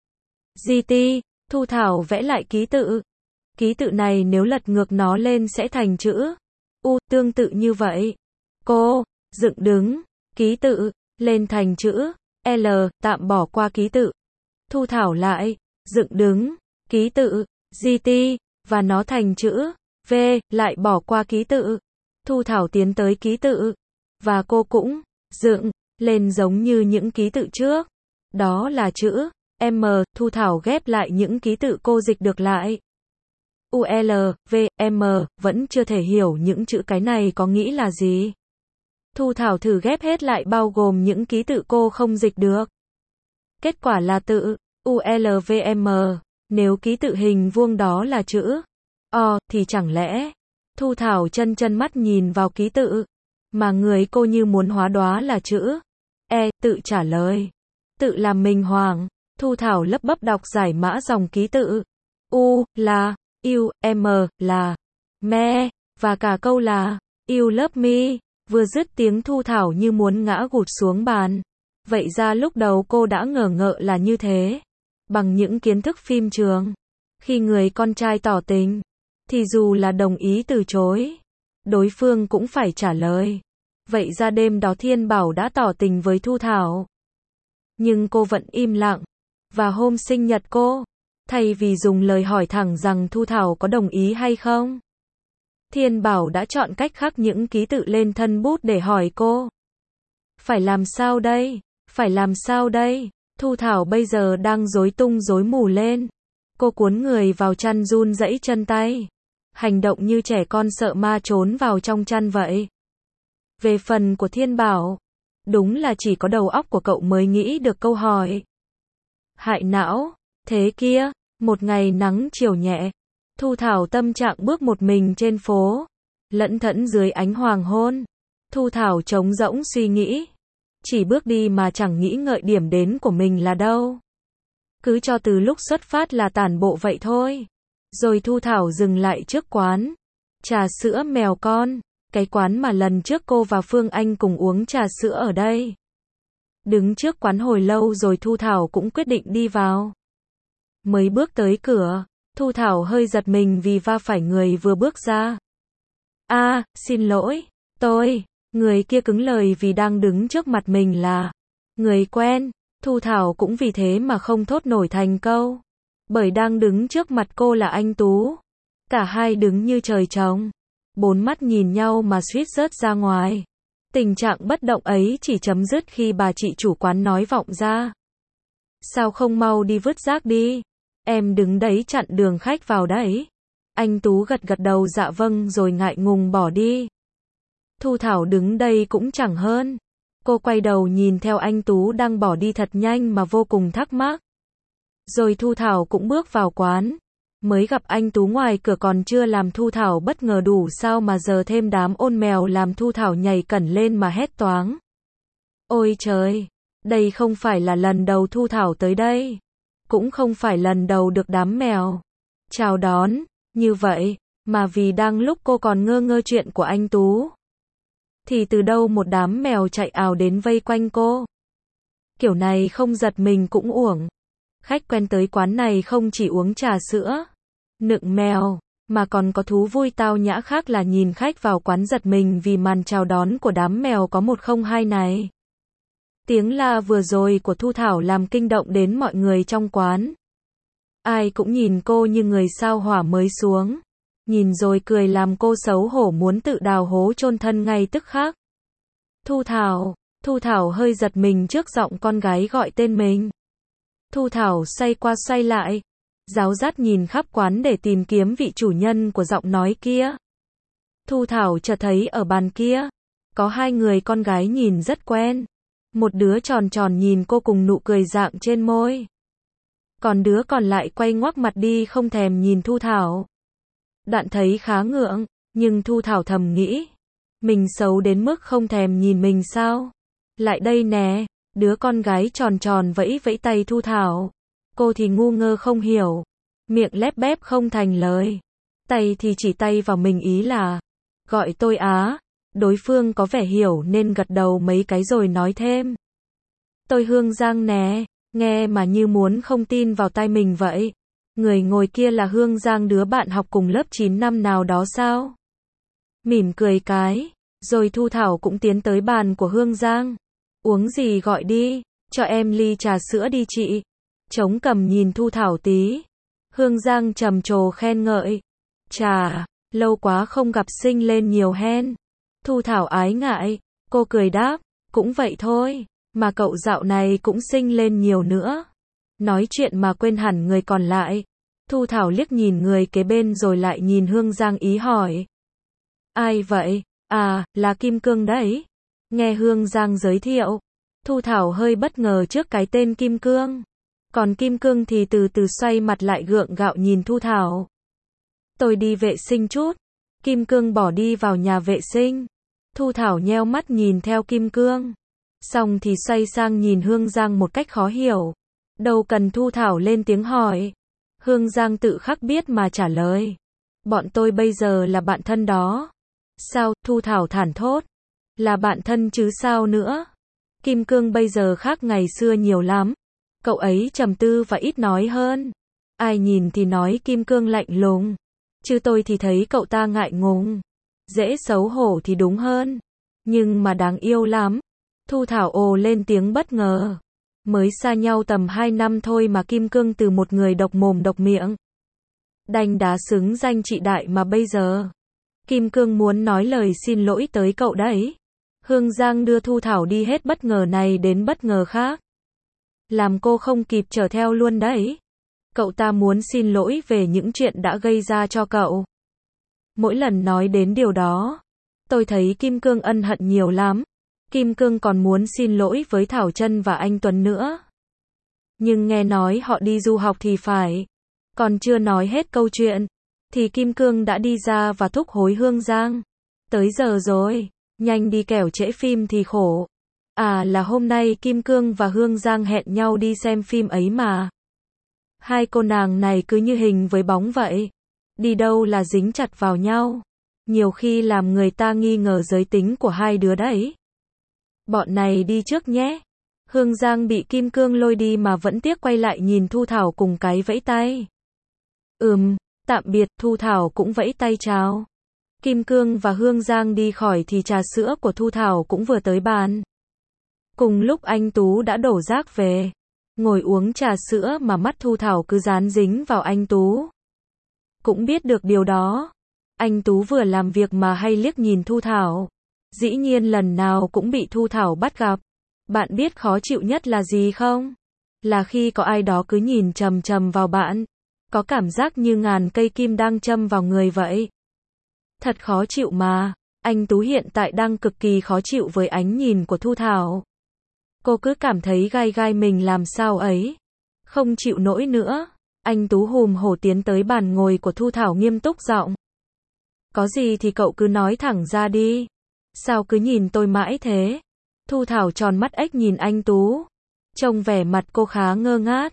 GT, Thu Thảo vẽ lại ký tự. Ký tự này nếu lật ngược nó lên sẽ thành chữ U, tương tự như vậy. Cô dựng đứng ký tự lên thành chữ L, tạm bỏ qua ký tự. Thu Thảo lại dựng đứng ký tự GT và nó thành chữ V, lại bỏ qua ký tự. Thu Thảo tiến tới ký tự và cô cũng dựng lên giống như những ký tự trước. Đó là chữ M. Thu Thảo ghép lại những ký tự cô dịch được lại. U, L, V, M, vẫn chưa thể hiểu những chữ cái này có nghĩa là gì. Thu Thảo thử ghép hết lại bao gồm những ký tự cô không dịch được. Kết quả là tự U, L, V, M. Nếu ký tự hình vuông đó là chữ O, thì chẳng lẽ... Thu Thảo chân mắt nhìn vào ký tự, mà người cô như muốn hóa đoá là chữ E, tự trả lời. Tự làm mình hoảng, Thu Thảo lấp bấp đọc giải mã dòng ký tự. U, là, you, M, là, me, và cả câu là, you love me. Vừa dứt tiếng Thu Thảo như muốn ngã gục xuống bàn. Vậy ra lúc đầu cô đã ngờ ngợ là như thế. Bằng những kiến thức phim trường, khi người con trai tỏ tình, thì dù là đồng ý từ chối, đối phương cũng phải trả lời. Vậy ra đêm đó Thiên Bảo đã tỏ tình với Thu Thảo. Nhưng cô vẫn im lặng. Và hôm sinh nhật cô, thay vì dùng lời hỏi thẳng rằng Thu Thảo có đồng ý hay không, Thiên Bảo đã chọn cách khắc những ký tự lên thân bút để hỏi cô. Phải làm sao đây? Phải làm sao đây? Thu Thảo bây giờ đang rối tung rối mù lên. Cô cuốn người vào chăn run rẩy chân tay. Hành động như trẻ con sợ ma trốn vào trong chăn vậy. Về phần của Thiên Bảo, đúng là chỉ có đầu óc của cậu mới nghĩ được câu hỏi. Hại não, thế kia, một ngày nắng chiều nhẹ, Thu Thảo tâm trạng bước một mình trên phố, lẫn thẫn dưới ánh hoàng hôn. Thu Thảo trống rỗng suy nghĩ, chỉ bước đi mà chẳng nghĩ ngợi điểm đến của mình là đâu. Cứ cho từ lúc xuất phát là tản bộ vậy thôi. Rồi Thu Thảo dừng lại trước quán trà sữa mèo con, cái quán mà lần trước cô và Phương Anh cùng uống trà sữa ở đây. Đứng trước quán hồi lâu rồi Thu Thảo cũng quyết định đi vào. Mới bước tới cửa, Thu Thảo hơi giật mình vì va phải người vừa bước ra. Xin lỗi, người kia cứng lời vì đang đứng trước mặt mình là người quen. Thu Thảo cũng vì thế mà không thốt nổi thành câu. Bởi đang đứng trước mặt cô là anh Tú. Cả hai đứng như trời trồng. Bốn mắt nhìn nhau mà suýt rớt ra ngoài. Tình trạng bất động ấy chỉ chấm dứt khi bà chị chủ quán nói vọng ra. Sao không mau đi vứt rác đi? Em đứng đấy chặn đường khách vào đấy. Anh Tú gật đầu dạ vâng rồi ngại ngùng bỏ đi. Thu Thảo đứng đây cũng chẳng hơn. Cô quay đầu nhìn theo anh Tú đang bỏ đi thật nhanh mà vô cùng thắc mắc. Rồi Thu Thảo cũng bước vào quán. Mới gặp anh Tú ngoài cửa còn chưa làm Thu Thảo bất ngờ đủ sao mà giờ thêm đám ôn mèo làm Thu Thảo nhảy cẩn lên mà hét toáng. Ôi trời, đây không phải là lần đầu Thu Thảo tới đây. Cũng không phải lần đầu được đám mèo chào đón, như vậy, mà vì đang lúc cô còn ngơ ngơ chuyện của anh Tú, thì từ đâu một đám mèo chạy ào đến vây quanh cô. Kiểu này không giật mình cũng uổng. Khách quen tới quán này không chỉ uống trà sữa, nựng mèo, mà còn có thú vui tao nhã khác là nhìn khách vào quán giật mình vì màn chào đón của đám mèo có 102 này. Tiếng la vừa rồi của Thu Thảo làm kinh động đến mọi người trong quán. Ai cũng nhìn cô như người sao hỏa mới xuống. Nhìn rồi cười làm cô xấu hổ muốn tự đào hố chôn thân ngay tức khắc. Thu Thảo hơi giật mình trước giọng con gái gọi tên mình. Thu Thảo xoay qua xoay lại, giáo giác nhìn khắp quán để tìm kiếm vị chủ nhân của giọng nói kia. Thu Thảo chợt thấy ở bàn kia, có hai người con gái nhìn rất quen. Một đứa tròn tròn nhìn cô cùng nụ cười rạng trên môi. Còn đứa còn lại quay ngoắc mặt đi không thèm nhìn Thu Thảo. Đoạn thấy khá ngượng, nhưng Thu Thảo thầm nghĩ, mình xấu đến mức không thèm nhìn mình sao? Lại đây nè, đứa con gái tròn tròn vẫy vẫy tay Thu Thảo. Cô thì ngu ngơ không hiểu, miệng lép bép không thành lời. Tay thì chỉ tay vào mình ý là, gọi tôi á. Đối phương có vẻ hiểu nên gật đầu mấy cái rồi nói thêm. Tôi Hương Giang nè, nghe mà như muốn không tin vào tai mình vậy. Người ngồi kia là Hương Giang đứa bạn học cùng lớp 9 năm nào đó sao? Mỉm cười cái, rồi Thu Thảo cũng tiến tới bàn của Hương Giang. Uống gì gọi đi, cho em ly trà sữa đi chị. Trống cầm nhìn Thu Thảo tí. Hương Giang trầm trồ khen ngợi. Chà, lâu quá không gặp xinh lên nhiều hen. Thu Thảo ái ngại, cô cười đáp, cũng vậy thôi, mà cậu dạo này cũng xinh lên nhiều nữa. Nói chuyện mà quên hẳn người còn lại. Thu Thảo liếc nhìn người kế bên rồi lại nhìn Hương Giang ý hỏi. Ai vậy? À, là Kim Cương đấy. Nghe Hương Giang giới thiệu, Thu Thảo hơi bất ngờ trước cái tên Kim Cương. Còn Kim Cương thì từ từ xoay mặt lại gượng gạo nhìn Thu Thảo. Tôi đi vệ sinh chút. Kim Cương bỏ đi vào nhà vệ sinh. Thu Thảo nheo mắt nhìn theo Kim Cương. Xong thì xoay sang nhìn Hương Giang một cách khó hiểu. Đâu cần Thu Thảo lên tiếng hỏi. Hương Giang tự khắc biết mà trả lời. Bọn tôi bây giờ là bạn thân đó. Sao? Thu Thảo thản thốt. Là bạn thân chứ sao nữa. Kim Cương bây giờ khác ngày xưa nhiều lắm. Cậu ấy trầm tư và ít nói hơn. Ai nhìn thì nói Kim Cương lạnh lùng. Chứ tôi thì thấy cậu ta ngại ngùng. Dễ xấu hổ thì đúng hơn. Nhưng mà đáng yêu lắm. Thu Thảo ồ lên tiếng bất ngờ. Mới xa nhau tầm 2 năm thôi mà Kim Cương từ một người độc mồm độc miệng đanh đá xứng danh chị đại mà bây giờ Kim Cương muốn nói lời xin lỗi tới cậu đấy. Hương Giang đưa Thu Thảo đi hết bất ngờ này đến bất ngờ khác. Làm cô không kịp trở theo luôn đấy. Cậu ta muốn xin lỗi về những chuyện đã gây ra cho cậu. Mỗi lần nói đến điều đó, tôi thấy Kim Cương ân hận nhiều lắm. Kim Cương còn muốn xin lỗi với Thảo Trân và anh Tuấn nữa. Nhưng nghe nói họ đi du học thì phải. Còn chưa nói hết câu chuyện, thì Kim Cương đã đi ra và thúc hối Hương Giang. Tới giờ rồi, nhanh đi kẻo trễ phim thì khổ. À là hôm nay Kim Cương và Hương Giang hẹn nhau đi xem phim ấy mà. Hai cô nàng này cứ như hình với bóng vậy. Đi đâu là dính chặt vào nhau. Nhiều khi làm người ta nghi ngờ giới tính của hai đứa đấy. Bọn này đi trước nhé. Hương Giang bị Kim Cương lôi đi mà vẫn tiếc quay lại nhìn Thu Thảo cùng cái vẫy tay. Tạm biệt. Thu Thảo cũng vẫy tay chào. Kim Cương và Hương Giang đi khỏi thì trà sữa của Thu Thảo cũng vừa tới bàn. Cùng lúc anh Tú đã đổ rác về. Ngồi uống trà sữa mà mắt Thu Thảo cứ dán dính vào anh Tú. Cũng biết được điều đó. Anh Tú vừa làm việc mà hay liếc nhìn Thu Thảo. Dĩ nhiên lần nào cũng bị Thu Thảo bắt gặp. Bạn biết khó chịu nhất là gì không? Là khi có ai đó cứ nhìn chằm chằm vào bạn. Có cảm giác như ngàn cây kim đang châm vào người vậy. Thật khó chịu mà. Anh Tú hiện tại đang cực kỳ khó chịu với ánh nhìn của Thu Thảo. Cô cứ cảm thấy gai gai mình làm sao ấy. Không chịu nổi nữa. Anh Tú hùm hổ tiến tới bàn ngồi của Thu Thảo nghiêm túc giọng. Có gì thì cậu cứ nói thẳng ra đi. Sao cứ nhìn tôi mãi thế? Thu Thảo tròn mắt ếch nhìn anh Tú. Trông vẻ mặt cô khá ngơ ngác.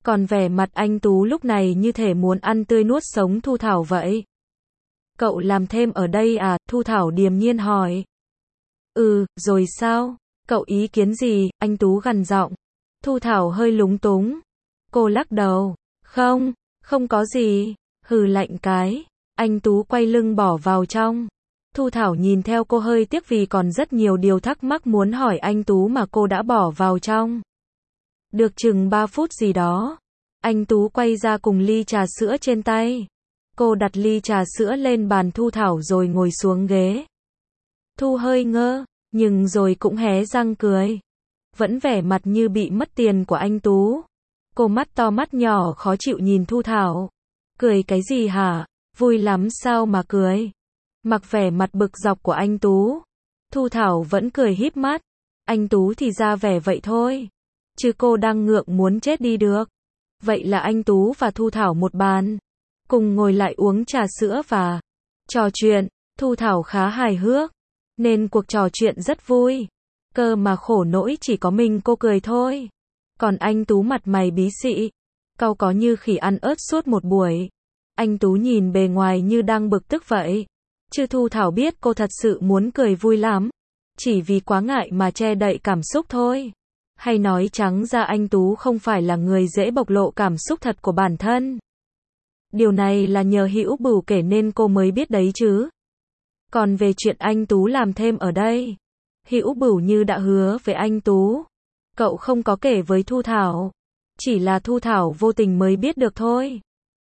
Còn vẻ mặt anh Tú lúc này như thể muốn ăn tươi nuốt sống Thu Thảo vậy. Cậu làm thêm ở đây à? Thu Thảo điềm nhiên hỏi. Rồi sao? Cậu ý kiến gì? Anh Tú gằn giọng. Thu Thảo hơi lúng túng. Cô lắc đầu. Không có gì. Hừ lạnh cái. Anh Tú quay lưng bỏ vào trong. Thu Thảo nhìn theo cô hơi tiếc vì còn rất nhiều điều thắc mắc muốn hỏi anh Tú mà cô đã bỏ vào trong. Được chừng 3 phút gì đó. Anh Tú quay ra cùng ly trà sữa trên tay. Cô đặt ly trà sữa lên bàn Thu Thảo rồi ngồi xuống ghế. Thu hơi ngơ, nhưng rồi cũng hé răng cười. Vẫn vẻ mặt như bị mất tiền của anh Tú. Cô mắt to mắt nhỏ khó chịu nhìn Thu Thảo. Cười cái gì hả? Vui lắm sao mà cười? Mặc vẻ mặt bực dọc của anh Tú. Thu Thảo vẫn cười híp mắt. Anh Tú thì ra vẻ vậy thôi. Chứ cô đang ngượng muốn chết đi được. Vậy là anh Tú và Thu Thảo một bàn. Cùng ngồi lại uống trà sữa và trò chuyện. Thu Thảo khá hài hước. Nên cuộc trò chuyện rất vui. Cơ mà khổ nỗi chỉ có mình cô cười thôi. Còn anh Tú mặt mày bí xị. Cau có như khỉ ăn ớt suốt một buổi. Anh Tú nhìn bề ngoài như đang bực tức vậy. Chứ Thu Thảo biết cô thật sự muốn cười vui lắm. Chỉ vì quá ngại mà che đậy cảm xúc thôi. Hay nói trắng ra anh Tú không phải là người dễ bộc lộ cảm xúc thật của bản thân. Điều này là nhờ Hữu Bửu kể nên cô mới biết đấy chứ. Còn về chuyện anh Tú làm thêm ở đây, Hữu Bửu như đã hứa với anh Tú. Cậu không có kể với Thu Thảo. Chỉ là Thu Thảo vô tình mới biết được thôi.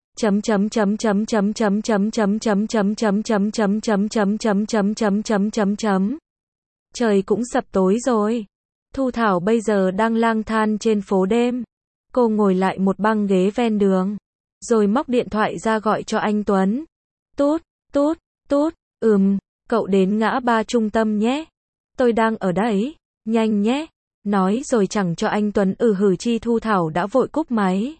Trời cũng sập tối rồi. Thu Thảo bây giờ đang lang thang trên phố đêm. Cô ngồi lại một băng ghế ven đường. Rồi móc điện thoại ra gọi cho anh Tuấn. Tút. Cậu đến ngã ba Trung Tâm nhé. Tôi đang ở đấy. Nhanh nhé. Nói rồi chẳng cho anh Tuấn hử chi Thu Thảo đã vội cúp máy.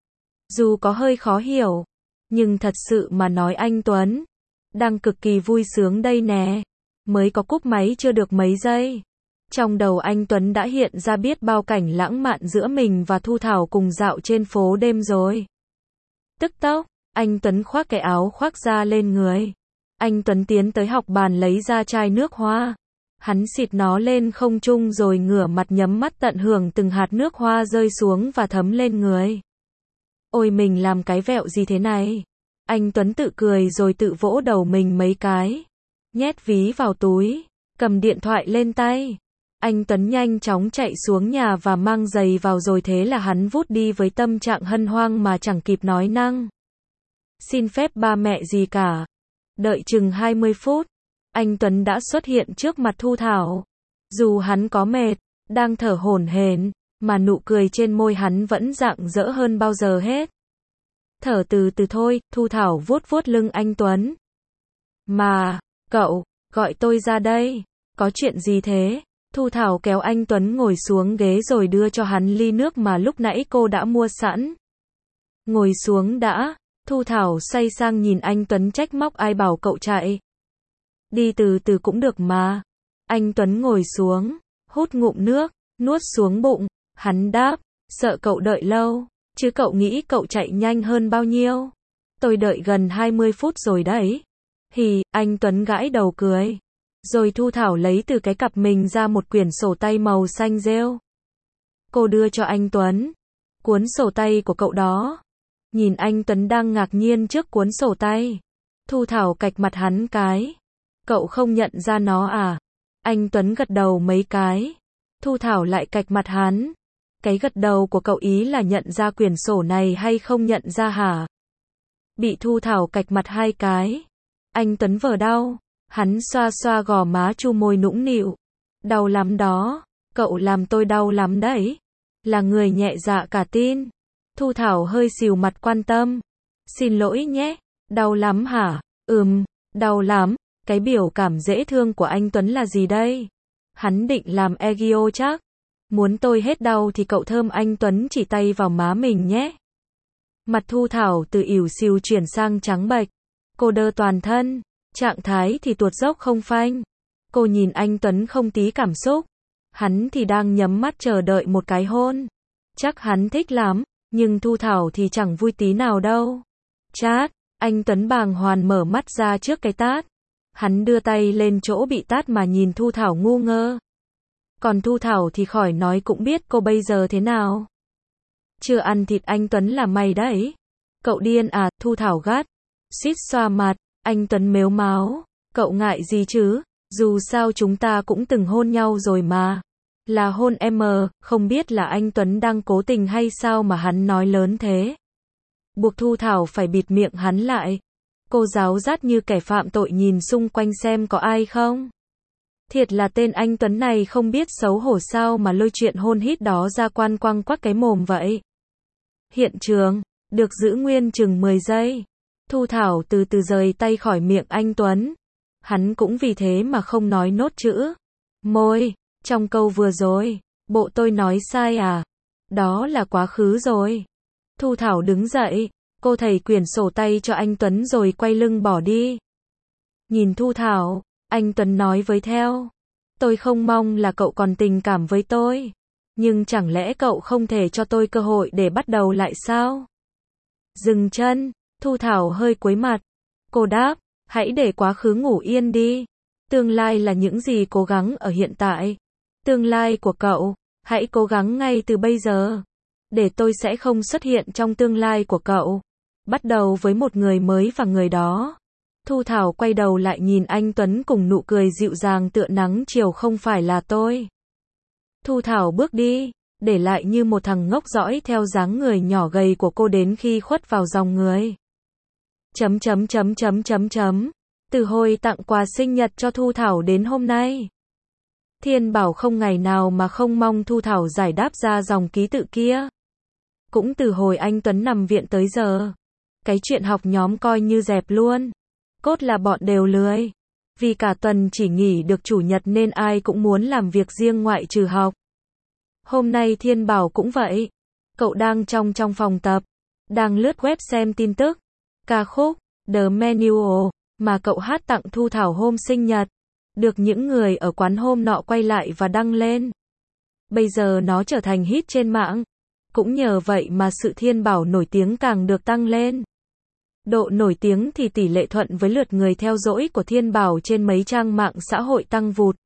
Dù có hơi khó hiểu. Nhưng thật sự mà nói anh Tuấn đang cực kỳ vui sướng đây nè. Mới có cúp máy chưa được mấy giây. Trong đầu anh Tuấn đã hiện ra biết bao cảnh lãng mạn giữa mình và Thu Thảo cùng dạo trên phố đêm rồi. Tức tốc, anh Tuấn khoác cái áo khoác ra lên người. Anh Tuấn tiến tới học bàn lấy ra chai nước hoa. Hắn xịt nó lên không trung rồi ngửa mặt nhắm mắt tận hưởng từng hạt nước hoa rơi xuống và thấm lên người. Ôi mình làm cái vẹo gì thế này? Anh Tuấn tự cười rồi tự vỗ đầu mình mấy cái. Nhét ví vào túi, cầm điện thoại lên tay. Anh Tuấn nhanh chóng chạy xuống nhà và mang giày vào rồi thế là hắn vút đi với tâm trạng hân hoan mà chẳng kịp nói năng. Xin phép ba mẹ gì cả. Đợi chừng 20 phút, anh Tuấn đã xuất hiện trước mặt Thu Thảo. Dù hắn có mệt, đang thở hổn hển, mà nụ cười trên môi hắn vẫn rạng rỡ hơn bao giờ hết. Thở từ từ thôi, Thu Thảo vuốt vuốt lưng anh Tuấn. Mà, cậu, gọi tôi ra đây. Có chuyện gì thế? Thu Thảo kéo anh Tuấn ngồi xuống ghế rồi đưa cho hắn ly nước mà lúc nãy cô đã mua sẵn. Ngồi xuống đã. Thu Thảo xoay sang nhìn anh Tuấn trách móc ai bảo cậu chạy. Đi từ từ cũng được mà. Anh Tuấn ngồi xuống, hút ngụm nước, nuốt xuống bụng. Hắn đáp, sợ cậu đợi lâu. Chứ cậu nghĩ cậu chạy nhanh hơn bao nhiêu? Tôi đợi gần 20 phút rồi đấy. Anh Tuấn gãi đầu cười. Rồi Thu Thảo lấy từ cái cặp mình ra một quyển sổ tay màu xanh rêu. Cô đưa cho anh Tuấn. Cuốn sổ tay của cậu đó. Nhìn anh Tuấn đang ngạc nhiên trước cuốn sổ tay. Thu Thảo cạch mặt hắn cái. Cậu không nhận ra nó à? Anh Tuấn gật đầu mấy cái. Thu Thảo lại cạch mặt hắn. Cái gật đầu của cậu ý là nhận ra quyển sổ này hay không nhận ra hả? Bị Thu Thảo cạch mặt hai cái. Anh Tuấn vờ đau. Hắn xoa xoa gò má chu môi nũng nịu. Đau lắm đó. Cậu làm tôi đau lắm đấy. Là người nhẹ dạ cả tin. Thu Thảo hơi xìu mặt quan tâm. Xin lỗi nhé. Đau lắm hả? Đau lắm. Cái biểu cảm dễ thương của anh Tuấn là gì đây? Hắn định làm egio chắc. Muốn tôi hết đau thì cậu thơm anh Tuấn chỉ tay vào má mình nhé. Mặt Thu Thảo từ ỉu xìu chuyển sang trắng bệch. Cô đơ toàn thân. Trạng thái thì tuột dốc không phanh. Cô nhìn anh Tuấn không tí cảm xúc. Hắn thì đang nhắm mắt chờ đợi một cái hôn. Chắc hắn thích lắm. Nhưng Thu Thảo thì chẳng vui tí nào đâu. Chát, anh Tuấn bàng hoàng mở mắt ra trước cái tát. Hắn đưa tay lên chỗ bị tát mà nhìn Thu Thảo ngu ngơ. Còn Thu Thảo thì khỏi nói cũng biết cô bây giờ thế nào. Chưa ăn thịt anh Tuấn là mày đấy. Cậu điên à, Thu Thảo gắt. Suýt xoa mặt, anh Tuấn mếu máo. Cậu ngại gì chứ, dù sao chúng ta cũng từng hôn nhau rồi mà. Là hôn em, không biết là anh Tuấn đang cố tình hay sao mà hắn nói lớn thế. Buộc Thu Thảo phải bịt miệng hắn lại. Cô giáo rát như kẻ phạm tội nhìn xung quanh xem có ai không. Thiệt là tên anh Tuấn này không biết xấu hổ sao mà lôi chuyện hôn hít đó ra quan quăng quắc cái mồm vậy. Hiện trường, được giữ nguyên chừng 10 giây. Thu Thảo từ từ rời tay khỏi miệng anh Tuấn. Hắn cũng vì thế mà không nói nốt chữ môi trong câu vừa rồi. Bộ tôi nói sai à? Đó là quá khứ rồi. Thu Thảo đứng dậy, cô thầy quyển sổ tay cho anh Tuấn rồi quay lưng bỏ đi. Nhìn Thu Thảo, anh Tuấn nói với theo. Tôi không mong là cậu còn tình cảm với tôi. Nhưng chẳng lẽ cậu không thể cho tôi cơ hội để bắt đầu lại sao? Dừng chân, Thu Thảo hơi cúi mặt. Cô đáp, hãy để quá khứ ngủ yên đi. Tương lai là những gì cố gắng ở hiện tại. Tương lai của cậu, hãy cố gắng ngay từ bây giờ. Để tôi sẽ không xuất hiện trong tương lai của cậu. Bắt đầu với một người mới và người đó. Thu Thảo quay đầu lại nhìn anh Tuấn cùng nụ cười dịu dàng tựa nắng chiều không phải là tôi. Thu Thảo bước đi, để lại như một thằng ngốc dõi theo dáng người nhỏ gầy của cô đến khi khuất vào dòng người. Từ hồi tặng quà sinh nhật cho Thu Thảo đến hôm nay. Thiên Bảo không ngày nào mà không mong Thu Thảo giải đáp ra dòng ký tự kia. Cũng từ hồi anh Tuấn nằm viện tới giờ. Cái chuyện học nhóm coi như dẹp luôn. Cốt là bọn đều lười. Vì cả tuần chỉ nghỉ được chủ nhật nên ai cũng muốn làm việc riêng ngoại trừ học. Hôm nay Thiên Bảo cũng vậy. Cậu đang trong phòng tập. Đang lướt web xem tin tức. Ca khúc The Manual mà cậu hát tặng Thu Thảo hôm sinh nhật. Được những người ở quán hôm nọ quay lại và đăng lên. Bây giờ nó trở thành hit trên mạng. Cũng nhờ vậy mà sự Thiên Bảo nổi tiếng càng được tăng lên. Độ nổi tiếng thì tỷ lệ thuận với lượt người theo dõi của Thiên Bảo trên mấy trang mạng xã hội tăng vụt.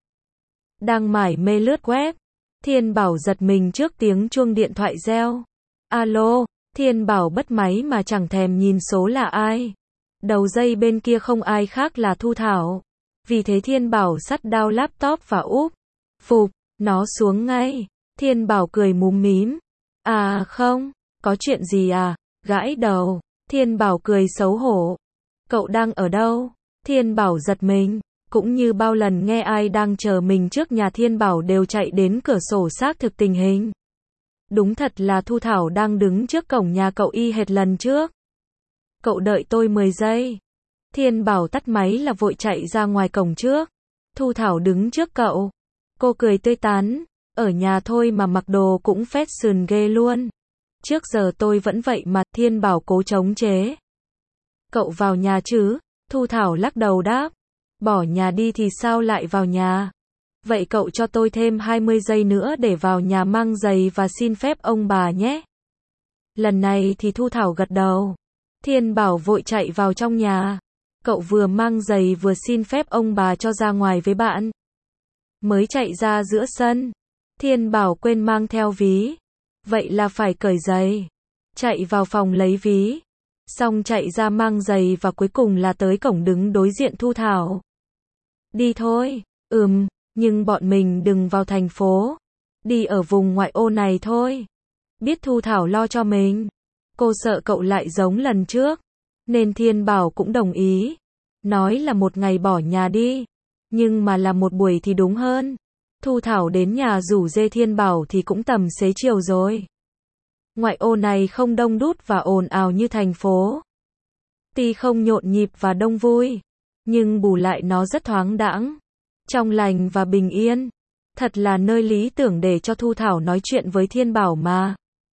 Đang mải mê lướt web. Thiên Bảo giật mình trước tiếng chuông điện thoại reo. Alo, Thiên Bảo bắt máy mà chẳng thèm nhìn số là ai. Đầu dây bên kia không ai khác là Thu Thảo. Vì thế Thiên Bảo sắt đao laptop và úp. Phụp, nó xuống ngay. Thiên Bảo cười múm mím. À không, có chuyện gì à? Gãi đầu. Thiên Bảo cười xấu hổ. Cậu đang ở đâu? Thiên Bảo giật mình. Cũng như bao lần nghe ai đang chờ mình trước nhà Thiên Bảo đều chạy đến cửa sổ xác thực tình hình. Đúng thật là Thu Thảo đang đứng trước cổng nhà cậu y hệt lần trước. Cậu đợi tôi 10 giây. Thiên Bảo tắt máy là vội chạy ra ngoài cổng trước. Thu Thảo đứng trước cậu. Cô cười tươi tắn. Ở nhà thôi mà mặc đồ cũng fashion ghê luôn. Trước giờ tôi vẫn vậy mà, Thiên Bảo cố chống chế. Cậu vào nhà chứ? Thu Thảo lắc đầu đáp. Bỏ nhà đi thì sao lại vào nhà? Vậy cậu cho tôi thêm 20 giây nữa để vào nhà mang giày và xin phép ông bà nhé. Lần này thì Thu Thảo gật đầu. Thiên Bảo vội chạy vào trong nhà. Cậu vừa mang giày vừa xin phép ông bà cho ra ngoài với bạn. Mới chạy ra giữa sân. Thiên Bảo quên mang theo ví. Vậy là phải cởi giày. Chạy vào phòng lấy ví. Xong chạy ra mang giày và cuối cùng là tới cổng đứng đối diện Thu Thảo. Đi thôi. Nhưng bọn mình đừng vào thành phố. Đi ở vùng ngoại ô này thôi. Biết Thu Thảo lo cho mình. Cô sợ cậu lại giống lần trước. Nên Thiên Bảo cũng đồng ý. Nói là một ngày bỏ nhà đi. Nhưng mà là một buổi thì đúng hơn. Thu Thảo đến nhà rủ dê Thiên Bảo thì cũng tầm xế chiều rồi. Ngoại ô này không đông đúc và ồn ào như thành phố. Tuy không nhộn nhịp và đông vui. Nhưng bù lại nó rất thoáng đãng. Trong lành và bình yên. Thật là nơi lý tưởng để cho Thu Thảo nói chuyện với Thiên Bảo mà.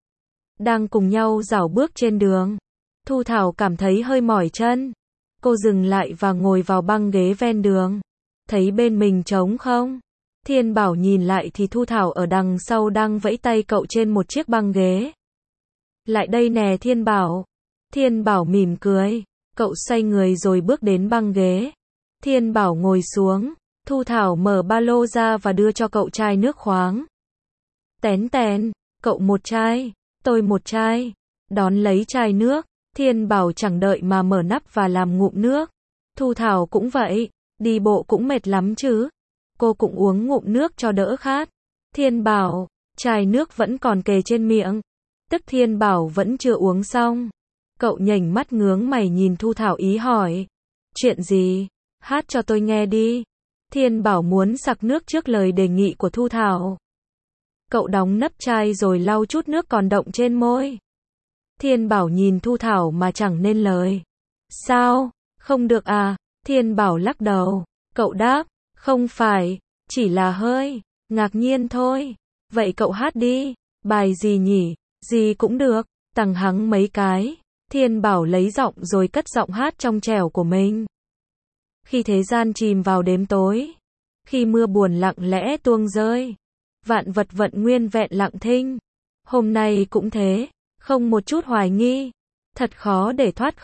Đang cùng nhau rảo bước trên đường. Thu Thảo cảm thấy hơi mỏi chân. Cô dừng lại và ngồi vào băng ghế ven đường. Thấy bên mình trống không? Thiên Bảo nhìn lại thì Thu Thảo ở đằng sau đang vẫy tay cậu trên một chiếc băng ghế. Lại đây nè Thiên Bảo. Thiên Bảo mỉm cười. Cậu xoay người rồi bước đến băng ghế. Thiên Bảo ngồi xuống. Thu Thảo mở ba lô ra và đưa cho cậu chai nước khoáng. Tén tén, cậu một chai, tôi một chai. Đón lấy chai nước, Thiên Bảo chẳng đợi mà mở nắp và làm ngụm nước. Thu Thảo cũng vậy, đi bộ cũng mệt lắm chứ. Cô cũng uống ngụm nước cho đỡ khát. Thiên Bảo, chai nước vẫn còn kề trên miệng. Tức Thiên Bảo vẫn chưa uống xong. Cậu nhểnh mắt ngướng mày nhìn Thu Thảo ý hỏi. Chuyện gì? Hát cho tôi nghe đi. Thiên Bảo muốn sặc nước trước lời đề nghị của Thu Thảo. Cậu đóng nắp chai rồi lau chút nước còn đọng trên môi. Thiên Bảo nhìn Thu Thảo mà chẳng nên lời. Sao? Không được à? Thiên Bảo lắc đầu. Cậu đáp. Không phải. Chỉ là hơi ngạc nhiên thôi. Vậy cậu hát đi. Bài gì nhỉ? Gì cũng được. Tằng hắng mấy cái. Thiên Bảo lấy giọng rồi cất giọng hát trong trẻo của mình. Khi thế gian chìm vào đêm tối. Khi mưa buồn lặng lẽ tuông rơi. Vạn vật vận nguyên vẹn lặng thinh. Hôm nay cũng thế. Không một chút hoài nghi. Thật khó để thoát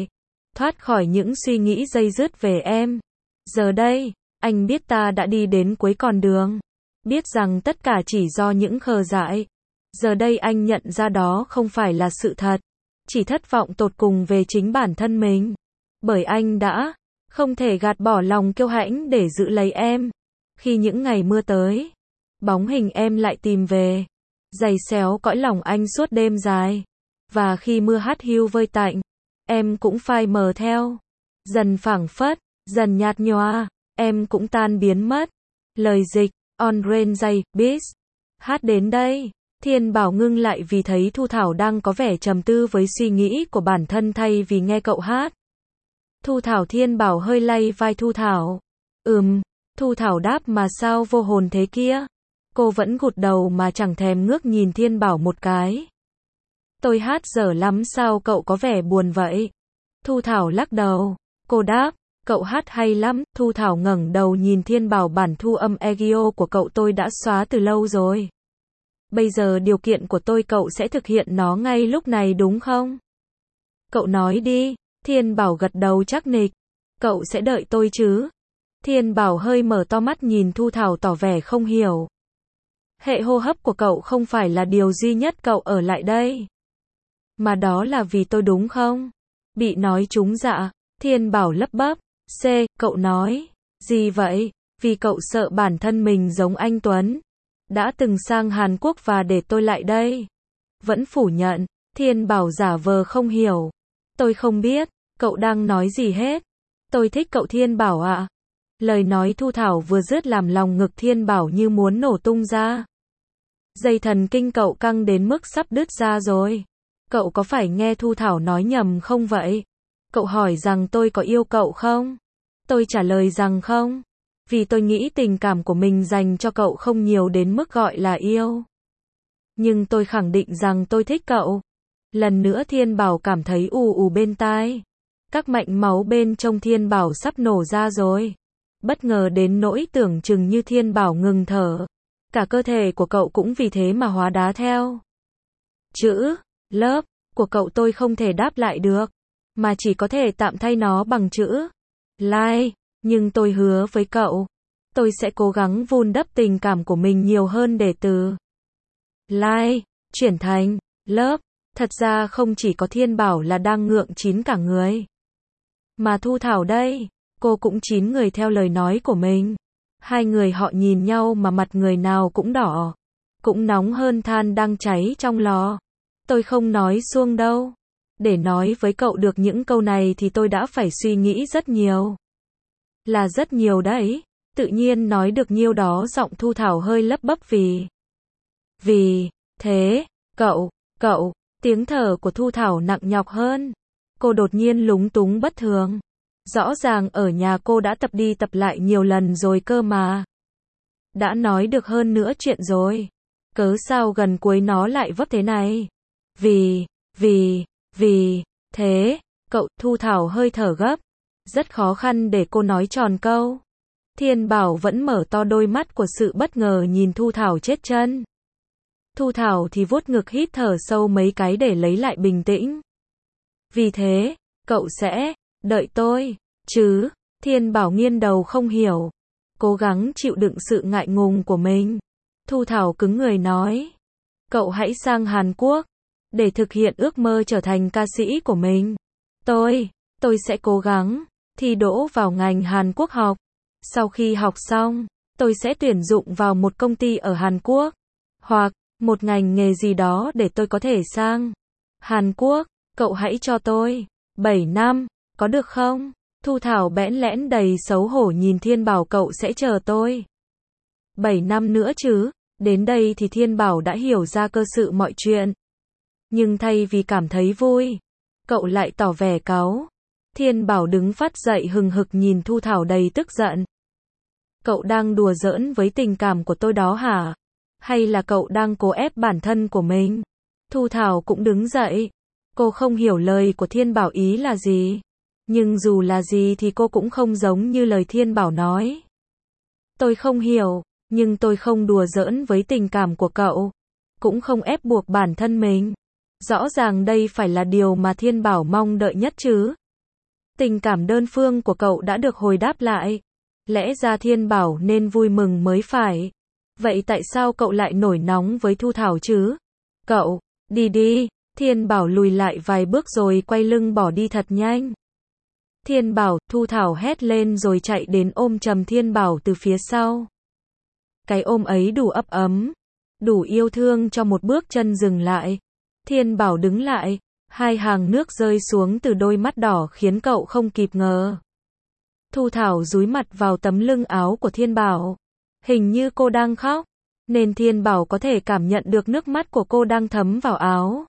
khỏi những suy nghĩ day dứt về em. Giờ đây, anh biết ta đã đi đến cuối con đường. Biết rằng tất cả chỉ do những khờ dại. Giờ đây anh nhận ra đó không phải là sự thật. Chỉ thất vọng tột cùng về chính bản thân mình. Bởi anh đã không thể gạt bỏ lòng kiêu hãnh để giữ lấy em. Khi những ngày mưa tới, bóng hình em lại tìm về. Giày xéo cõi lòng anh suốt đêm dài. Và khi mưa hắt hiu vơi tạnh, em cũng phai mờ theo. Dần phảng phất, dần nhạt nhòa, em cũng tan biến mất. Lời dịch, On Rain Day, Beast. Hát đến đây, Thiên Bảo ngưng lại vì thấy Thu Thảo đang có vẻ trầm tư với suy nghĩ của bản thân thay vì nghe cậu hát. Thu Thảo. Thiên Bảo hơi lay vai Thu Thảo. Thu Thảo đáp mà sao vô hồn thế kia. Cô vẫn gục đầu mà chẳng thèm ngước nhìn Thiên Bảo một cái. Tôi hát dở lắm sao cậu có vẻ buồn vậy? Thu Thảo lắc đầu. Cô đáp, cậu hát hay lắm. Thu Thảo ngẩng đầu nhìn Thiên Bảo. Bản thu âm audio của cậu tôi đã xóa từ lâu rồi. Bây giờ điều kiện của tôi cậu sẽ thực hiện nó ngay lúc này đúng không? Cậu nói đi. Thiên Bảo gật đầu chắc nịch. Cậu sẽ đợi tôi chứ? Thiên Bảo hơi mở to mắt nhìn Thu Thảo tỏ vẻ không hiểu. Hệ hô hấp của cậu không phải là điều duy nhất cậu ở lại đây. Mà đó là vì tôi đúng không? Bị nói trúng dạ. Thiên Bảo lắp bắp. Cậu nói. Gì vậy? Vì cậu sợ bản thân mình giống anh Tuấn. Đã từng sang Hàn Quốc và để tôi lại đây. Vẫn phủ nhận. Thiên Bảo giả vờ không hiểu. Tôi không biết. Cậu đang nói gì hết. Tôi thích cậu Thiên Bảo ạ. Lời nói Thu Thảo vừa dứt làm lòng ngực Thiên Bảo như muốn nổ tung ra. Dây thần kinh cậu căng đến mức sắp đứt ra rồi. Cậu có phải nghe Thu Thảo nói nhầm không vậy? Cậu hỏi rằng tôi có yêu cậu không? Tôi trả lời rằng không. Vì tôi nghĩ tình cảm của mình dành cho cậu không nhiều đến mức gọi là yêu. Nhưng tôi khẳng định rằng tôi thích cậu. Lần nữa Thiên Bảo cảm thấy ù ù bên tai. Các mạch máu bên trong Thiên Bảo sắp nổ ra rồi. Bất ngờ đến nỗi tưởng chừng như Thiên Bảo ngừng thở. Cả cơ thể của cậu cũng vì thế mà hóa đá theo. Chữ, lớp, của cậu tôi không thể đáp lại được. Mà chỉ có thể tạm thay nó bằng chữ, like. Nhưng tôi hứa với cậu. Tôi sẽ cố gắng vun đắp tình cảm của mình nhiều hơn để từ like, chuyển thành lớp. Thật ra không chỉ có Thiên Bảo là đang ngượng chín cả người. Mà Thu Thảo đây, cô cũng chín người theo lời nói của mình. Hai người họ nhìn nhau mà mặt người nào cũng đỏ. Cũng nóng hơn than đang cháy trong lò. Tôi không nói suông đâu. Để nói với cậu được những câu này thì tôi đã phải suy nghĩ rất nhiều. Là rất nhiều đấy. Tự nhiên nói được nhiêu đó giọng Thu Thảo hơi lấp bấp vì thế, cậu, tiếng thở của Thu Thảo nặng nhọc hơn. Cô đột nhiên lúng túng bất thường. Rõ ràng ở nhà cô đã tập đi tập lại nhiều lần rồi cơ mà. Đã nói được hơn nữa chuyện rồi. Cớ sao gần cuối nó lại vấp thế này? Vì thế, cậu. Thu Thảo hơi thở gấp. Rất khó khăn để cô nói tròn câu. Thiên Bảo vẫn mở to đôi mắt của sự bất ngờ nhìn Thu Thảo chết chân. Thu Thảo thì vuốt ngực hít thở sâu mấy cái để lấy lại bình tĩnh. Vì thế, cậu sẽ đợi tôi, chứ? Thiên Bảo nghiêng đầu không hiểu. Cố gắng chịu đựng sự ngại ngùng của mình. Thu Thảo cứng người nói. Cậu hãy sang Hàn Quốc, để thực hiện ước mơ trở thành ca sĩ của mình. Tôi sẽ cố gắng, thi đỗ vào ngành Hàn Quốc học. Sau khi học xong, tôi sẽ tuyển dụng vào một công ty ở Hàn Quốc. Hoặc, một ngành nghề gì đó để tôi có thể sang Hàn Quốc. Cậu hãy cho tôi 7 năm, có được không? Thu Thảo bẽn lẽn đầy xấu hổ nhìn Thiên Bảo, cậu sẽ chờ tôi 7 năm nữa chứ? Đến đây thì Thiên Bảo đã hiểu ra cơ sự mọi chuyện. Nhưng thay vì cảm thấy vui, cậu lại tỏ vẻ cáu. Thiên Bảo đứng phát dậy hừng hực nhìn Thu Thảo đầy tức giận. Cậu đang đùa giỡn với tình cảm của tôi đó hả? Hay là cậu đang cố ép bản thân của mình? Thu Thảo cũng đứng dậy. Cô không hiểu lời của Thiên Bảo ý là gì. Nhưng dù là gì thì cô cũng không giống như lời Thiên Bảo nói. Tôi không hiểu, nhưng tôi không đùa giỡn với tình cảm của cậu. Cũng không ép buộc bản thân mình. Rõ ràng đây phải là điều mà Thiên Bảo mong đợi nhất chứ. Tình cảm đơn phương của cậu đã được hồi đáp lại. Lẽ ra Thiên Bảo nên vui mừng mới phải. Vậy tại sao cậu lại nổi nóng với Thu Thảo chứ? Cậu, đi đi. Thiên Bảo lùi lại vài bước rồi quay lưng bỏ đi thật nhanh. Thiên Bảo, Thu Thảo hét lên rồi chạy đến ôm chầm Thiên Bảo từ phía sau. Cái ôm ấy đủ ấp ấm, đủ yêu thương cho một bước chân dừng lại. Thiên Bảo đứng lại, hai hàng nước rơi xuống từ đôi mắt đỏ khiến cậu không kịp ngờ. Thu Thảo dúi mặt vào tấm lưng áo của Thiên Bảo. Hình như cô đang khóc, nên Thiên Bảo có thể cảm nhận được nước mắt của cô đang thấm vào áo.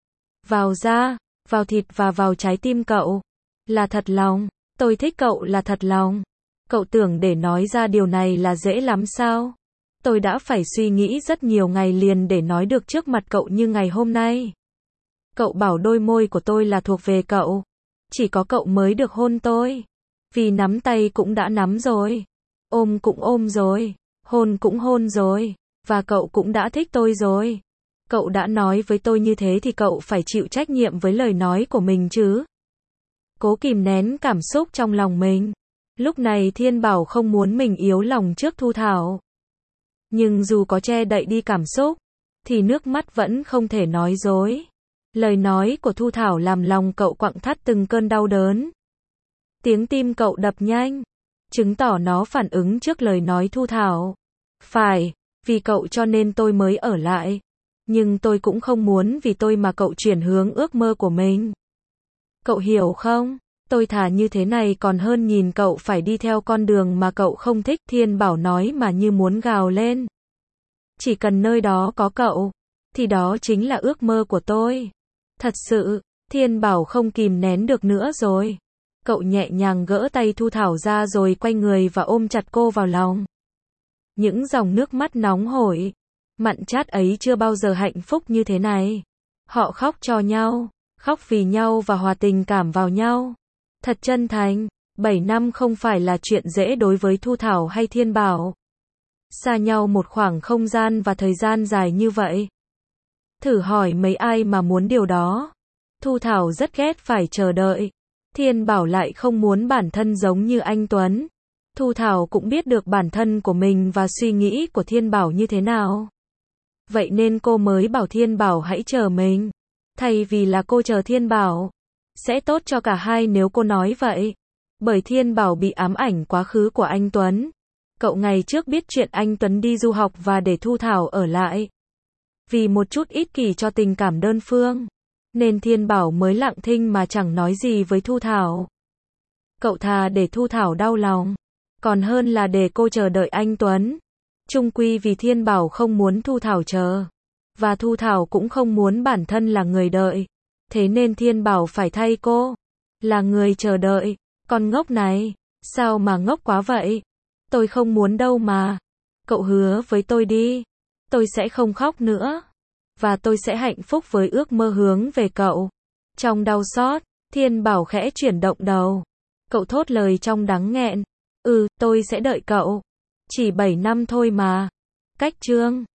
Vào da, vào thịt và vào trái tim cậu. Là thật lòng, tôi thích cậu là thật lòng. Cậu tưởng để nói ra điều này là dễ lắm sao? Tôi đã phải suy nghĩ rất nhiều ngày liền để nói được trước mặt cậu như ngày hôm nay. Cậu bảo đôi môi của tôi là thuộc về cậu. Chỉ có cậu mới được hôn tôi. Vì nắm tay cũng đã nắm rồi. Ôm cũng ôm rồi. Hôn cũng hôn rồi. Và cậu cũng đã thích tôi rồi. Cậu đã nói với tôi như thế thì cậu phải chịu trách nhiệm với lời nói của mình chứ. Cố kìm nén cảm xúc trong lòng mình. Lúc này Thiên Bảo không muốn mình yếu lòng trước Thu Thảo. Nhưng dù có che đậy đi cảm xúc, thì nước mắt vẫn không thể nói dối. Lời nói của Thu Thảo làm lòng cậu quặn thắt từng cơn đau đớn. Tiếng tim cậu đập nhanh, chứng tỏ nó phản ứng trước lời nói Thu Thảo. Phải, vì cậu cho nên tôi mới ở lại. Nhưng tôi cũng không muốn vì tôi mà cậu chuyển hướng ước mơ của mình. Cậu hiểu không? Tôi thà như thế này còn hơn nhìn cậu phải đi theo con đường mà cậu không thích. Thiên Bảo nói mà như muốn gào lên. Chỉ cần nơi đó có cậu, thì đó chính là ước mơ của tôi. Thật sự, Thiên Bảo không kìm nén được nữa rồi. Cậu nhẹ nhàng gỡ tay Thu Thảo ra rồi quay người và ôm chặt cô vào lòng. Những dòng nước mắt nóng hổi, mặn chát ấy chưa bao giờ hạnh phúc như thế này. Họ khóc cho nhau, khóc vì nhau và hòa tình cảm vào nhau. Thật chân thành, 7 năm không phải là chuyện dễ đối với Thu Thảo hay Thiên Bảo. Xa nhau một khoảng không gian và thời gian dài như vậy. Thử hỏi mấy ai mà muốn điều đó. Thu Thảo rất ghét phải chờ đợi. Thiên Bảo lại không muốn bản thân giống như anh Tuấn. Thu Thảo cũng biết được bản thân của mình và suy nghĩ của Thiên Bảo như thế nào. Vậy nên cô mới bảo Thiên Bảo hãy chờ mình. Thay vì là cô chờ Thiên Bảo. Sẽ tốt cho cả hai nếu cô nói vậy. Bởi Thiên Bảo bị ám ảnh quá khứ của anh Tuấn. Cậu ngày trước biết chuyện anh Tuấn đi du học và để Thu Thảo ở lại. Vì một chút ích kỷ cho tình cảm đơn phương. Nên Thiên Bảo mới lặng thinh mà chẳng nói gì với Thu Thảo. Cậu thà để Thu Thảo đau lòng. Còn hơn là để cô chờ đợi anh Tuấn. Chung quy vì Thiên Bảo không muốn Thu Thảo chờ. Và Thu Thảo cũng không muốn bản thân là người đợi. Thế nên Thiên Bảo phải thay cô. Là người chờ đợi. Con ngốc này. Sao mà ngốc quá vậy? Tôi không muốn đâu mà. Cậu hứa với tôi đi. Tôi sẽ không khóc nữa. Và tôi sẽ hạnh phúc với ước mơ hướng về cậu. Trong đau xót, Thiên Bảo khẽ chuyển động đầu. Cậu thốt lời trong đắng nghẹn. Tôi sẽ đợi cậu. Chỉ 7 năm thôi mà. Cách chương